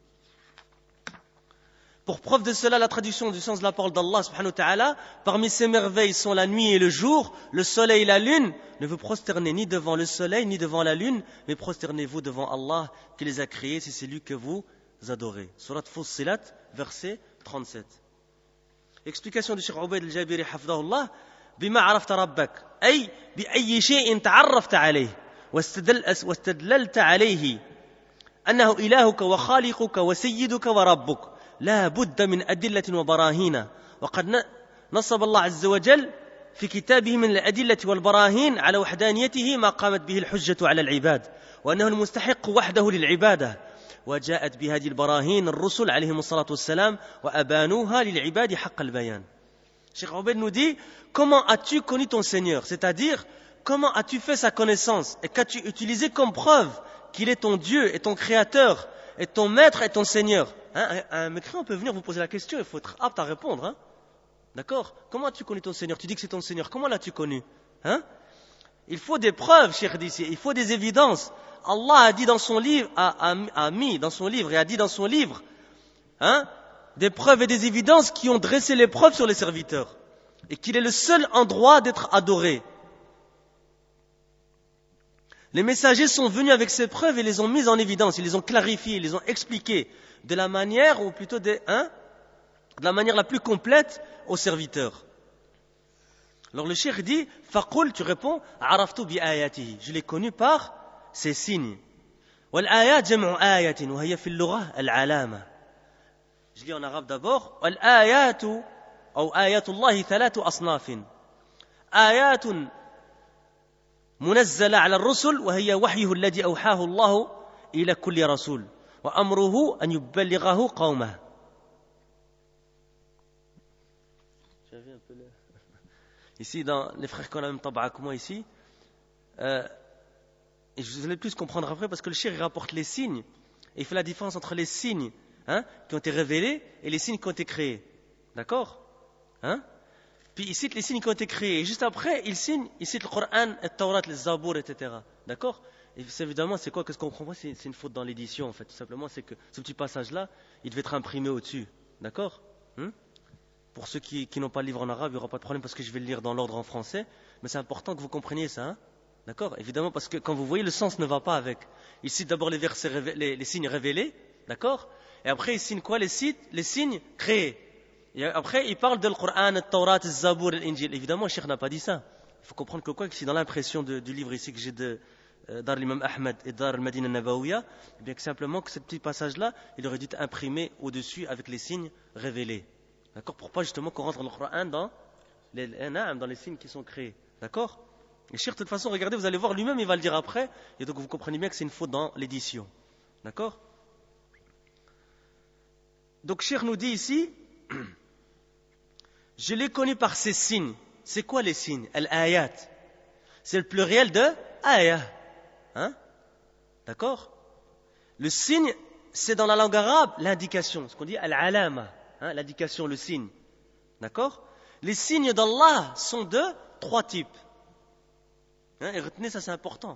Pour preuve de cela, la traduction du sens de la parole d'Allah subhanahu wa ta'ala, parmi ces merveilles sont la nuit et le jour, le soleil et la lune. Ne vous prosternez ni devant le soleil, ni devant la lune, mais prosternez-vous devant Allah qui les a créés, c'est celui que vous adorez. Surat Fussilat, verset trente-sept. Explication du Cheikh Ubayd al-Jabiri, hafidahullah, بما عرفت ربك أي بأي شيء تعرفت عليه واستدللت عليه أنه إلهك وخالقك وسيدك وربك لا بد من أدلة وبراهين وقد نصب الله عز وجل في كتابه من الأدلة والبراهين على وحدانيته ما قامت به الحجة على العباد وأنه المستحق وحده للعبادة وجاءت بهذه البراهين الرسل عليهم الصلاة والسلام وأبانوها للعباد حق البيان. Cheikh Ubayd nous dit, comment as-tu connu ton Seigneur? C'est-à-dire, comment as-tu fait sa connaissance et qu'as-tu utilisé comme preuve qu'il est ton Dieu et ton Créateur et ton Maître et ton Seigneur? Hein, un, un mécréant peut venir vous poser la question, il faut être apte à répondre. Hein? D'accord? Comment as-tu connu ton Seigneur? Tu dis que c'est ton Seigneur, comment l'as-tu connu? Hein? Il faut des preuves, Cheikh dit ici, il faut des évidences. Allah a dit dans son livre, a, a, a mis dans son livre et a dit dans son livre, hein, des preuves et des évidences qui ont dressé les preuves sur les serviteurs et qu'il est le seul en droit d'être adoré. Les messagers sont venus avec ces preuves et les ont mises en évidence, ils les ont clarifiées, ils les ont expliquées de la manière, ou plutôt de, hein, de la manière la plus complète aux serviteurs. Alors le cheikh dit, faqul, tu réponds, araftu bi ayatihi, je l'ai connu par ses signes. Wal ayat jam'u ayatin wa hiya fi al-lugha al-alama. Je lis en arabe d'abord. Al-ayatu ou ayatullahi thalathu asnafin. Ayatun munazzala ala ar-rusul wa hiya wahyuhu alladhi awhahu Allah ila kulli rasul wa amruhu an yuballighahu qawmahu. Ici, dans les frères qu'on a même tabac que moi ici, euh, et je vais plus comprendre après parce que le cheikh rapporte les signes et il fait la différence entre les signes, hein, qui ont été révélés et les signes qui ont été créés. D'accord, hein? Puis il cite les signes qui ont été créés et juste après il, signe, il cite le Coran, le Taurat, le Zabour, et cetera. D'accord? Et c'est évidemment, c'est quoi? Qu'est-ce qu'on comprend? C'est, c'est une faute dans l'édition en fait. Tout simplement, c'est que ce petit passage-là, il devait être imprimé au-dessus. D'accord, hein? Pour ceux qui, qui n'ont pas le livre en arabe, il n'y aura pas de problème parce que je vais le lire dans l'ordre en français. Mais c'est important que vous compreniez ça. Hein? D'accord? Évidemment, parce que quand vous voyez, le sens ne va pas avec. Il cite d'abord les, versets révé- les, les signes révélés. D'accord? Et après, il signe quoi? Les, sites, les signes créés. Et après, il parle de le Coran, le Taurat, le Zabour, l'Injil. Évidemment, le cheikh n'a pas dit ça. Il faut comprendre que quoi? Que c'est dans l'impression de, du livre ici que j'ai de euh, Dar l'imam Ahmed et Dar al-Madina Nabawiya, eh bien que simplement que ce petit passage-là, il aurait dû être imprimé au-dessus avec les signes révélés. D'accord? Pour pas justement qu'on rentre dans le Coran dans les, dans les signes qui sont créés. D'accord? Et cheikh, de toute façon, regardez, vous allez voir lui-même, il va le dire après. Et donc vous comprenez bien que c'est une faute dans l'édition. D'accord? Donc cheikh nous dit ici, je l'ai connu par ces signes. C'est quoi les signes? Al-ayat. C'est le pluriel de ayah. Hein? D'accord? Le signe, c'est dans la langue arabe l'indication. Ce qu'on dit al-alama. Hein, l'indication, le signe. D'accord? Les signes d'Allah sont de trois types. Hein, et retenez, ça c'est important.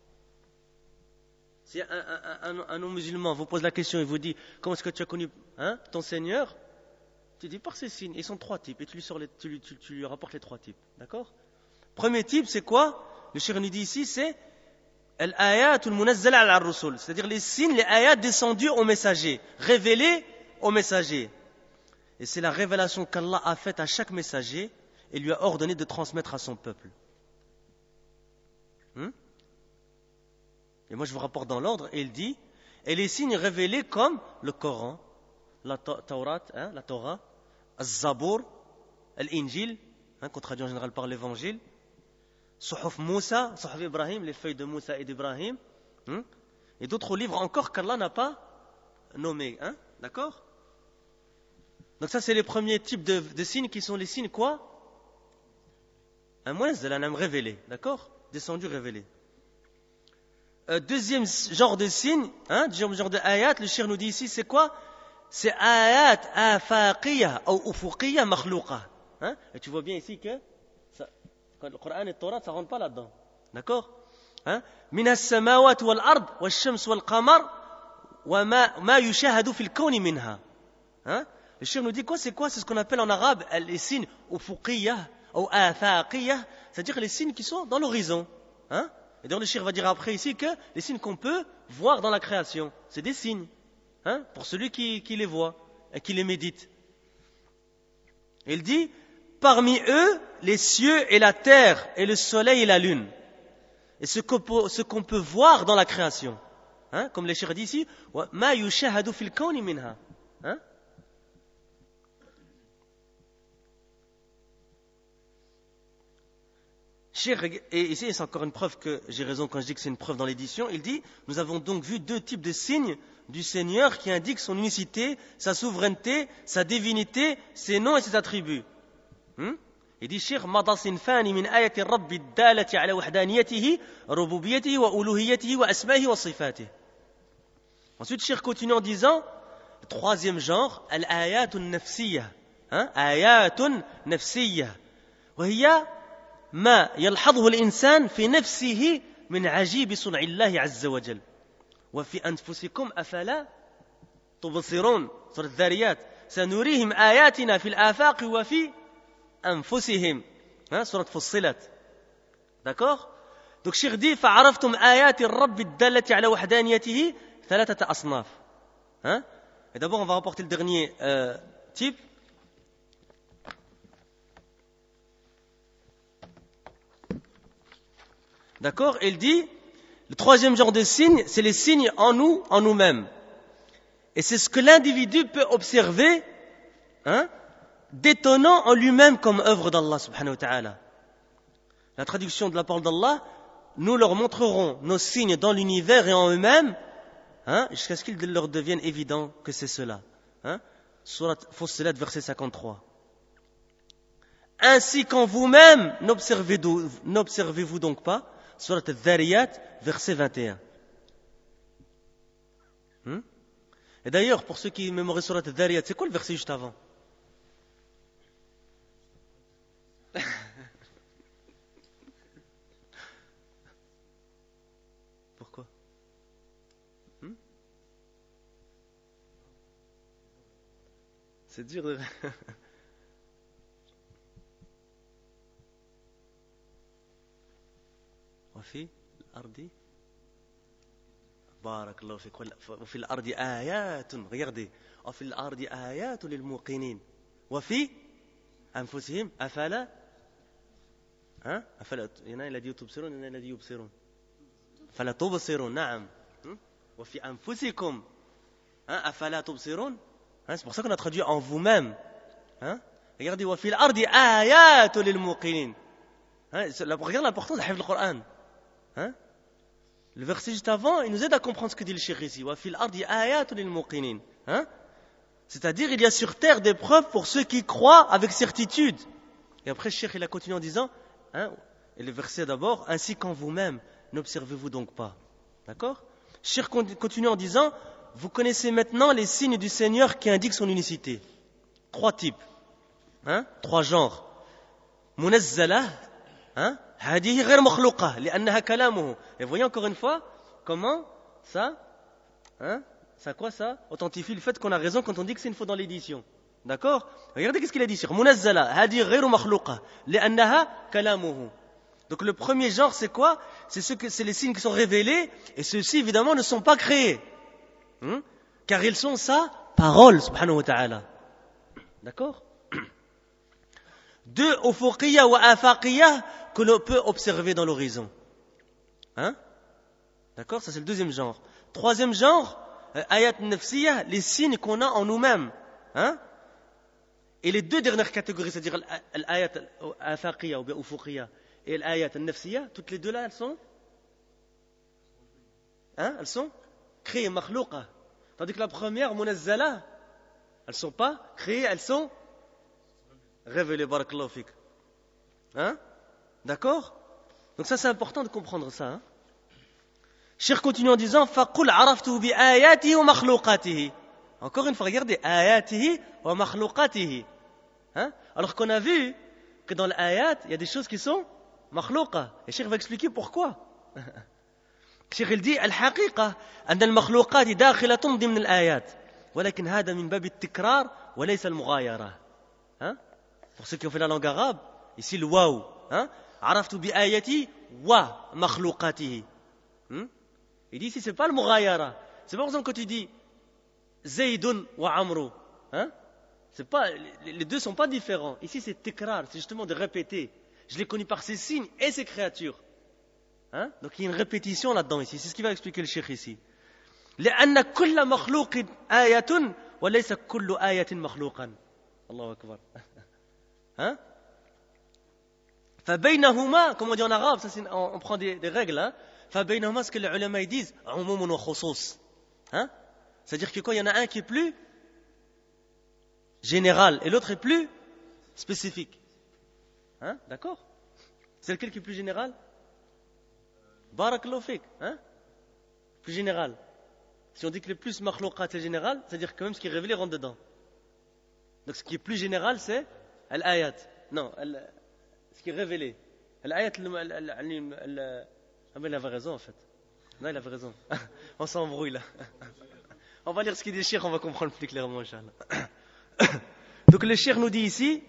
Si un, un, un, un non-musulman vous pose la question et vous dit comment est-ce que tu as connu, hein, ton Seigneur, tu dis par ces signes. Ils sont trois types et tu lui, sors les, tu, lui, tu, tu lui rapportes les trois types. D'accord? Premier type, c'est quoi? Le cheikh nous dit ici, c'est al-ayat al-munazzala ala ar-rusul, c'est-à-dire les signes, les ayats descendus aux messagers, révélés aux messagers. Et c'est la révélation qu'Allah a faite à chaque messager et lui a ordonné de transmettre à son peuple. Hmm? Et moi je vous rapporte dans l'ordre et il dit, et les signes révélés comme le Coran, la Taurat, hein, la Torah, Al-Zabour, Al-Injil, hein, qu'on traduit en général par l'évangile, Suhuf Moussa, Suhuf Ibrahim, les feuilles de Moussa et d'Ibrahim, Hein? Et d'autres livres encore qu'Allah n'a pas nommés. Hein? D'accord? Donc ça, c'est les premiers types de, de signes qui sont les signes quoi? Un munazzal, un âme révélé. D'accord? Descendu, révélé. Euh, deuxième genre de signe, hein, deuxième genre de ayat, le shir nous dit ici, c'est quoi? C'est ayat afaqiyah ou ufuqiyah makhlouqa. Hein? Et tu vois bien ici que ça, quand le Coran et le Torah, ça rentre pas là-dedans. D'accord? Hein? Min as-samawat wal ard wal shams wal qamar wa ma ma yushahadu fil kawni minha. Hein? Le shir nous dit quoi? C'est quoi? C'est ce qu'on appelle en arabe les signes ufuqiyah ou afaqiyah, c'est-à-dire les signes qui sont dans l'horizon. Hein? Et donc le shir va dire après ici que les signes qu'on peut voir dans la création, c'est des signes, hein, pour celui qui, qui les voit et qui les médite. Il dit, parmi eux, les cieux et la terre et le soleil et la lune. Et ce qu'on peut, ce qu'on peut voir dans la création. Hein, comme le shir dit ici, ma yushahadu fil kawni minha. Hein? Et ici, c'est encore une preuve que j'ai raison quand je dis que c'est une preuve dans l'édition. Il dit, nous avons donc vu deux types de signes du Seigneur qui indiquent son unicité, sa souveraineté, sa divinité, ses noms et ses attributs. Hmm? Il dit, Cheikh, mada sinfani min ayati rabbi dalati ala wahdaniyatihi, rububiyatihi wa uluhiyatihi wa asma'ihi wa sifatihi. Ensuite, Cheikh continue en disant, le troisième genre, al-ayatun nafsiyah. Hein? Ayatun nafsiyah. Wa hiya ما يلحظه الإنسان في نفسه من عجيب صنع الله عز وجل وفي أنفسكم أفلا تبصرون سورة الذاريات سنريهم آياتنا في الآفاق وفي أنفسهم سورة فصلت d'accord donc Cheikh dit فعرفتم آيات الرب الدالة على وحدانيته ثلاثة أصناف hein et d'abord on va rapporter le dernier euh, type. D'accord? Il dit, le troisième genre de signes, c'est les signes en nous, en nous-mêmes. Et c'est ce que l'individu peut observer, hein, d'étonnant en lui-même comme œuvre d'Allah subhanahu wa ta'ala. La traduction de la parole d'Allah, nous leur montrerons nos signes dans l'univers et en eux-mêmes, hein, jusqu'à ce qu'il leur devienne évident que c'est cela. Hein? Surat Fussilat, verset cinquante-trois. Ainsi qu'en vous-même, n'observez-vous donc pas? Surat al-Dhariyat, verset vingt et un. Hmm? Et d'ailleurs, pour ceux qui mémorisent Surat al-Dhariyat, c'est quoi le verset juste avant? Pourquoi? hmm? C'est dur de... وفي الأرض بارك الله فيك وفي الأرض آيات regardez وفي الأرض آيات للموقنين وفي أنفسهم أفلا ها أفلا هنا الذي تبصرون هنا الذي يبصرون فلا تبصرون نعم وفي أنفسكم ها أفلا تبصرون c'est pour ça qu'on a traduit en vous-même hein regardez وفي الأرض آيات للموقنين regarde l'importance de حفظ القرآن. Hein? Le verset juste avant, il nous aide à comprendre ce que dit le Cheikh ici. Hein? C'est-à-dire, il y a sur terre des preuves pour ceux qui croient avec certitude. Et après, le Cheikh il a continué en disant, hein, et le verset d'abord, ainsi qu'en vous-même, n'observez-vous donc pas. D'accord? Le Cheikh continue en disant, vous connaissez maintenant les signes du Seigneur qui indiquent son unicité. Trois types, hein? Trois genres. Munazzala, hein? هذه غير مخلوقة لأنها كلامه. Et voyez encore une fois comment ça, hein, ça quoi ça authentifie le fait qu'on a raison quand on dit que c'est une faute dans l'édition. D'accord? Regardez qu'est-ce qu'il a dit sur منزلة هذه غير مخلوقة لأنها كلامه. Donc le premier genre c'est quoi? C'est ce que c'est les signes qui sont révélés et ceux-ci évidemment ne sont pas créés, hein, car ils sont sa parole subhanahu wa ta'ala. D'accord? Deux ufuqiyya wa afaqiyya que l'on peut observer dans l'horizon. Hein? D'accord? Ça c'est le deuxième genre. Troisième genre, ayat nafsiyya, les signes qu'on a en nous-mêmes. Hein? Et les deux dernières catégories, c'est-à-dire l'ayat afaqiyya ou ufuqiyya et l'ayat nafsiyya, toutes les deux là, elles sont hein, elles sont créées, makhlouqa. Tandis que la première, munazzala, elles ne sont pas créées, elles sont révélées, barakallahu fik. Hein? D'accord? Donc ça c'est important de comprendre ça. Hein? Cheikh continue en disant فَقُلْ عَرَفْتُهُ بِآيَاتِهِ وَمَخْلُوقَاتِهِ. Encore une fois, regardez, آيَاتِهِ وَمَخْلُوقَاتِهِ. Hein? Alors qu'on a vu que dans l'ayat, il y a des choses qui sont makhlouqa. Et Cheikh va expliquer pourquoi. Cheikh il dit الحقيقة أن المخلوقات داخلة ضمن الآيات ولكن هذا من باب التكرار وليس المغايرة. Hein? Pour ceux qui ont fait la langue arabe, ici le waouh. Hein? عرفت بآياتي ومخلوقاته. Hmm? Il dit ici c'est pas le mughayara. C'est pas par exemple quand tu dis Zaydun wa Amru. Hein? C'est pas, les deux sont pas différents. Ici c'est tikrar, c'est justement de répéter. Je l'ai connu par ses signes et ses créatures. Hein? Donc il y a une répétition là-dedans ici. C'est ce qui va expliquer le cheikh ici. لأن كل مخلوق آية وليس كل آية مخلوقا. الله أكبر. Hein? فبينهما, comme on dit en arabe, ça c'est, on, on prend des, des règles. Hein? فبينهما, ce que les ulama ils disent, عموم وخصوص. Hein? C'est-à-dire que quand il y en a un qui est plus général et l'autre est plus spécifique. Hein? D'accord? C'est lequel qui est plus général? Barakallahu fik. Hein? Plus général. Si on dit que le plus makhlouqat c'est général, c'est-à-dire que même ce qui est révélé rentre dedans. Donc ce qui est plus général c'est l'ayat. Non, ce qui est révélé. L'ayat, ah ben il avait raison en fait. Non, il avait raison. On s'embrouille là. On va lire ce qu'il dit le cheikh, on va comprendre plus clairement, Inch'Allah. Donc le cheikh nous dit ici,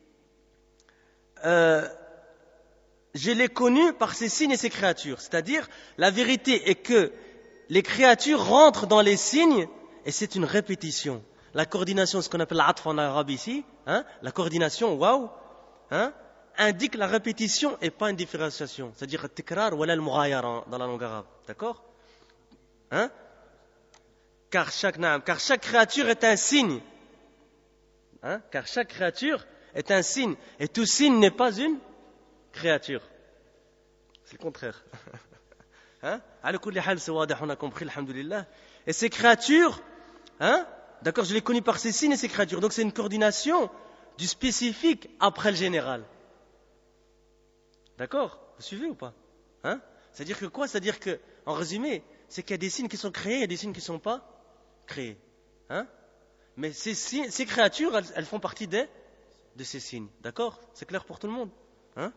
euh, je l'ai connu par ses signes et ses créatures. C'est-à-dire, la vérité est que les créatures rentrent dans les signes et c'est une répétition. La coordination, ce qu'on appelle l'atf en arabe ici, hein, la coordination, waouh, hein, indique la répétition et pas une différenciation. C'est-à-dire, tikrar ou al-mughayara dans la langue arabe. D'accord? Hein? Car chaque, car chaque créature est un signe. Hein? Car chaque créature est un signe. Et tout signe n'est pas une créature. C'est le contraire. Hein? On a compris, alhamdulillah. Et ces créatures, hein? D'accord, je les connais par ces signes et ces créatures. Donc c'est une coordination du spécifique après le général. D'accord? Vous suivez ou pas? Hein? C'est-à-dire que quoi? C'est-à-dire que, en résumé, c'est qu'il y a des signes qui sont créés et des signes qui ne sont pas créés. Hein? Mais ces, signes, ces créatures, elles, elles font partie des, de ces signes. D'accord? C'est clair pour tout le monde? Hein?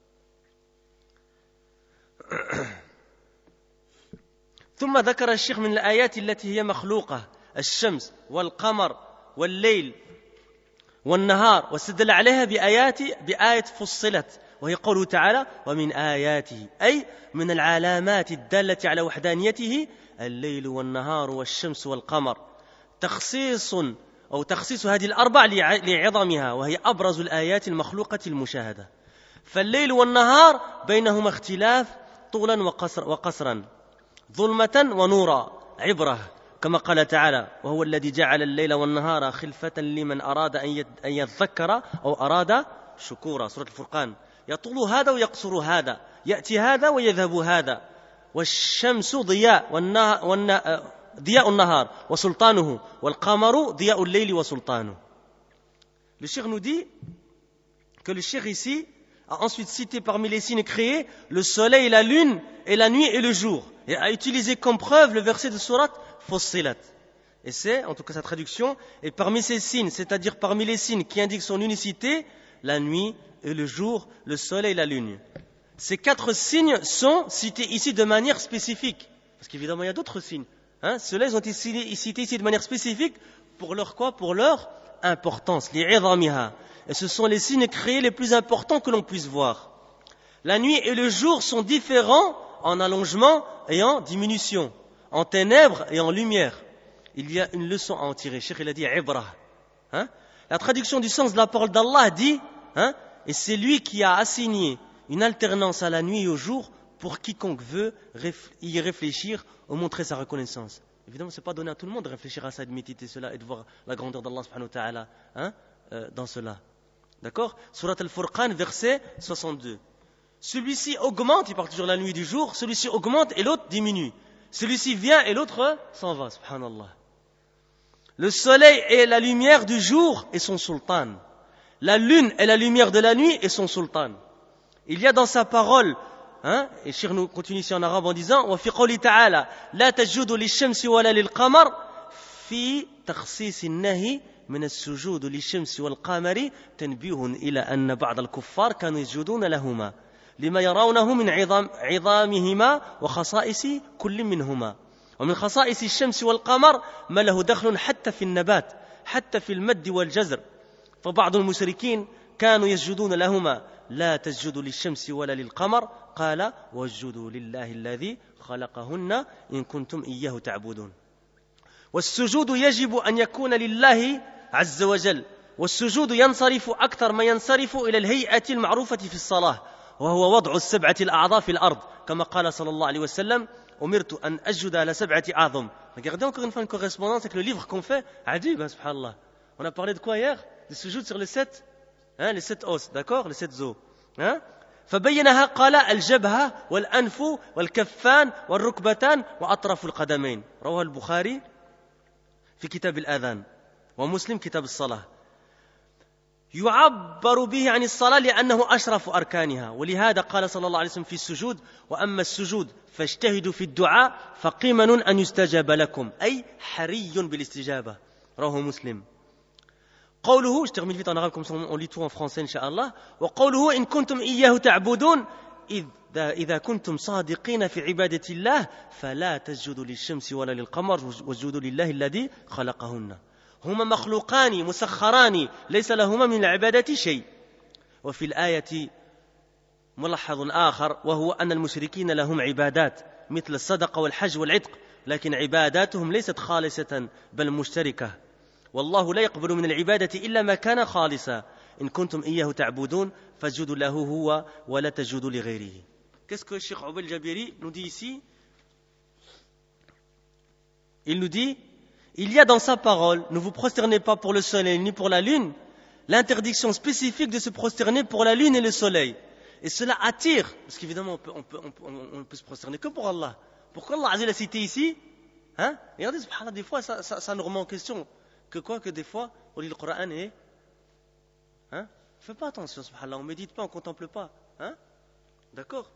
ثم ذكر الشيخ من الآيات التي هي مخلوقة الشمس والقمر والليل والنهار واستدل عليها بآيات بآية فصلت وهي قوله تعالى ومن آياته أي من العلامات الدالة على وحدانيته الليل والنهار والشمس والقمر تخصيص أو تخصيص هذه الأربع لعظمها وهي أبرز الآيات المخلوقة المشاهدة فالليل والنهار بينهما اختلاف طولا وقصر وقصرا ظلمة ونورا عبرة كما قال تعالى وهو الذي جعل الليل والنهار خلفة لمن أراد أن يذكر أو أراد شكورا سورة الفرقان يطول هذا ويقصر هذا يأتي هذا ويذهب هذا والشمس ضياء والنهار والنا... ضياء النهار وسلطانه والقمر ضياء الليل وسلطانه. Le cheikh nous dit que le cheikh ici a ensuite cité parmi les signes créés le soleil et la lune et la nuit et le jour et a utilisé comme preuve le verset de sourate Fussilat. Et c'est, en tout cas sa traduction, et parmi ces signes, c'est-à-dire parmi les signes qui indiquent son unicité, la nuit et le jour, le soleil et la lune. Ces quatre signes sont cités ici de manière spécifique. Parce qu'évidemment, il y a d'autres signes. Hein, ceux-là, ils ont été cités ici de manière spécifique pour leur quoi? Pour leur importance. li'idhamiha. Et ce sont les signes créés les plus importants que l'on puisse voir. La nuit et le jour sont différents en allongement et en diminution, en ténèbres et en lumière. Il y a une leçon à en tirer. Cheikh, il a dit ibrah. Hein? La traduction du sens de la parole d'Allah dit, hein, et c'est lui qui a assigné une alternance à la nuit et au jour pour quiconque veut y réfléchir ou montrer sa reconnaissance. Évidemment, ce n'est pas donné à tout le monde de réfléchir à ça, de méditer cela et de voir la grandeur d'Allah subhanahu wa ta'ala, hein, euh, dans cela. D'accord? Surat al-Furqan, verset soixante-deux. Celui-ci augmente, il parle toujours la nuit et du jour, celui-ci augmente et l'autre diminue. Celui-ci vient et l'autre s'en va, subhanallah. Le soleil est la lumière du jour et son sultan. La lune est la lumière de la nuit et son sultan. Il y a dans sa parole, hein, et Cheikh nous continue ici en arabe en disant وَفِي قَوْلِ تَعَالَى لَا تَسْجُدُوا لِلشَّمْسِ وَلَا لِلْقَمَرِ في تخصيص النهي من السجود للشمس والقمر تنبيه إلى أن بعض الكفار كانوا يسجدون لهما لما يرونه من عظام عظامهما وخصائص كل منهما ومن خصائص الشمس والقمر ما له دخل حتى في النبات حتى في المد والجزر فبعض المشركين كانوا يسجدون لهما لا تسجدوا للشمس ولا للقمر قال واسجدوا لله الذي خلقهن إن كنتم إياه تعبدون والسجود يجب أن يكون لله عز وجل والسجود ينصرف أكثر ما ينصرف إلى الهيئة المعروفة في الصلاة وهو وضع السبعة الأعضاء في الأرض كما قال صلى الله عليه وسلم أمرت أن أسجد على سبعة أعظم. Regardez encore une fois une correspondance avec le livre qu'on fait. Adib, subhanallah. On a parlé de quoi hier? Du sujoud sur les sept, hein, les sept os, d'accord? Les sept os. Hein? فبينها قال الجبهة والأنف والكفان والركبتان وأطراف القدمين. رواه البخاري في كتاب الآذان ومسلم كتاب الصلاة. يعبر به عن الصلاة لأنه أشرف أركانها ولهذا قال صلى الله عليه وسلم في السجود وأما السجود فاجتهدوا في الدعاء فقيمن أن يستجاب لكم أي حري بالاستجابة. رواه مسلم. قوله je termine vite en arabe comme ça on lit tout en français incha'Allah وقوله إن كنتم إياه تعبدون إذا, إذا كنتم صادقين في عبادة الله فلا تسجدوا للشمس ولا للقمر واسجدوا لله الذي خلقهن هما مخلوقان مسخران ليس لهما من العبادة شيء. وفي الآية ملاحظ آخر وهو أن المشركين لهم عبادات مثل الصدقة والحج والعتق لكن عباداتهم ليست خالصة بل مشتركة والله لا يقبل من العبادة إلا ما كان خالصا إن كنتم إياه تعبدون فاسجدوا له هو ولا تسجدوا لغيره. Qu'est-ce que Cheikh Ubayd al-Jabiri nous dit ici? Il nous dit il y a dans sa parole ne vous prosternez pas pour le soleil ni pour la lune l'interdiction spécifique de se prosterner pour la lune et le soleil. Et cela attire, parce qu'évidemment on peut, on peut, on peut, on peut se prosterner que pour Allah. Pourquoi Allah a cité ici? Hein? Et regardez, subhanallah, des fois ça, ça, ça nous remet en question. Que quoi que des fois, on lit le Coran et... Hein? On ne fait pas attention, subhanallah, on ne médite pas, on ne contemple pas. Hein? D'accord?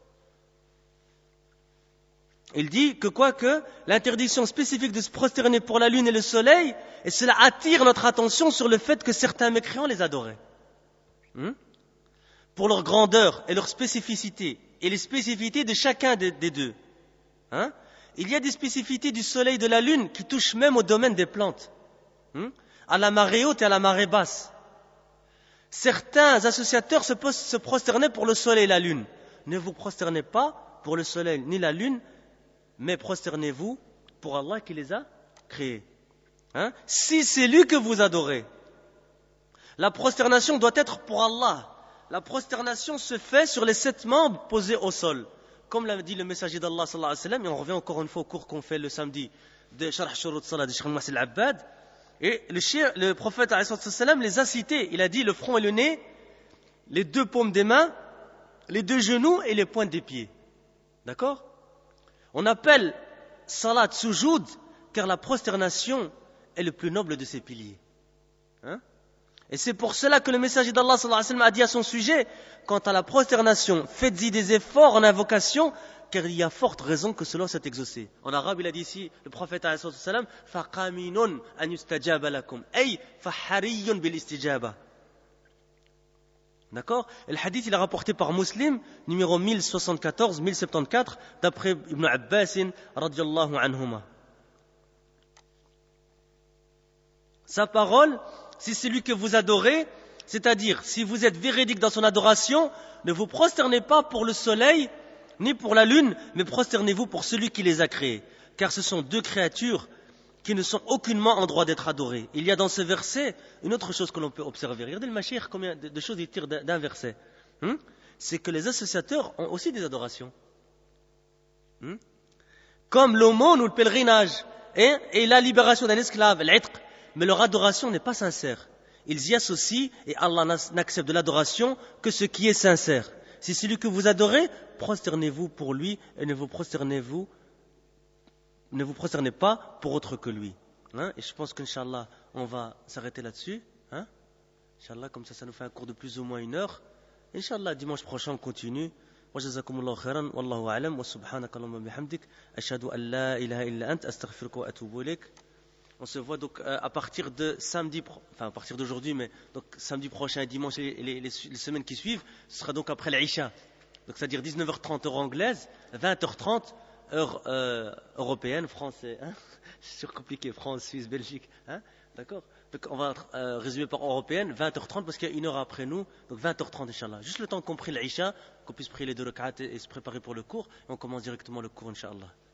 Il dit que quoi que l'interdiction spécifique de se prosterner pour la lune et le soleil, et cela attire notre attention sur le fait que certains mécréants les adoraient. Hein? Pour leur grandeur et leur spécificité, et les spécificités de chacun des, des deux. Hein? Il y a des spécificités du soleil et de la lune qui touchent même au domaine des plantes. Hein? À la marée haute et à la marée basse. Certains associateurs se, se prosternaient pour le soleil et la lune. Ne vous prosternez pas pour le soleil ni la lune, mais prosternez-vous pour Allah qui les a créés. Hein? Si c'est lui que vous adorez, la prosternation doit être pour Allah. La prosternation se fait sur les sept membres posés au sol. Comme l'a dit le messager d'Allah sallallahu alayhi wa sallam, et on revient encore une fois au cours qu'on fait le samedi de Sharh Shurut Salah de Cheikh Mahsi al-Abbad. Et le, shir, le prophète alayhi wa sallam les a cités. Il a dit le front et le nez, les deux paumes des mains, les deux genoux et les pointes des pieds. D'accord? On appelle salat sujoud car la prosternation est le plus noble de ses piliers. Hein? Et c'est pour cela que le messager d'Allah sallallahu alayhi wa sallam a dit à son sujet, quant à la prosternation, faites-y des efforts en invocation, car il y a forte raison que cela soit exaucé. En arabe, il a dit ici, le prophète alayhi wa sallam, faqaminun an yustajaba lakum, ay fahariyun bil istijaba. D'accord? Et le hadith, il est rapporté par Muslim, numéro mille soixante-quatorze, mille soixante-quatorze, d'après Ibn Abbas, radiyallahu anhuma. Sa parole, si c'est lui que vous adorez, c'est-à-dire, si vous êtes véridique dans son adoration, ne vous prosternez pas pour le soleil, ni pour la lune, mais prosternez-vous pour celui qui les a créés. Car ce sont deux créatures qui ne sont aucunement en droit d'être adorées. Il y a dans ce verset une autre chose que l'on peut observer. Regardez le Mashiach, combien de choses il tire d'un verset. Hum? C'est que les associateurs ont aussi des adorations. Hum? Comme l'aumône ou le pèlerinage, et, et la libération d'un esclave, l'itq. Mais leur adoration n'est pas sincère. Ils y associent, et Allah n'accepte de l'adoration que ce qui est sincère. Si c'est lui que vous adorez, prosternez-vous pour lui et ne vous prosternez-vous ne vous prosternez pas pour autre que lui. Hein? Et je pense qu'Inch'Allah, on va s'arrêter là-dessus. Hein? Inch'Allah, comme ça, ça nous fait un cours de plus ou moins une heure. Inch'Allah, dimanche prochain, on continue. وجزاكم الله خيرا والله أعلم وسبحانك اللهم وبحمدك أشهد أن لا إله إلا أنت أستغفرك وأتوب إليك. On se voit donc euh, à partir de samedi, enfin à partir d'aujourd'hui, mais donc samedi prochain et dimanche et les, les, les semaines qui suivent, ce sera donc après l'Aïcha. Donc c'est-à-dire dix-neuf heures trente heure anglaise, vingt heures trente heure euh, européenne, français, hein, c'est surcompliqué, France, Suisse, Belgique, hein, d'accord. Donc on va euh, résumer par européenne, vingt heures trente parce qu'il y a une heure après nous, donc vingt heures trente Inch'Allah. Juste le temps qu'on prie l'Aïcha, qu'on puisse prier les deux rak'at et, et se préparer pour le cours, et on commence directement le cours Inch'Allah.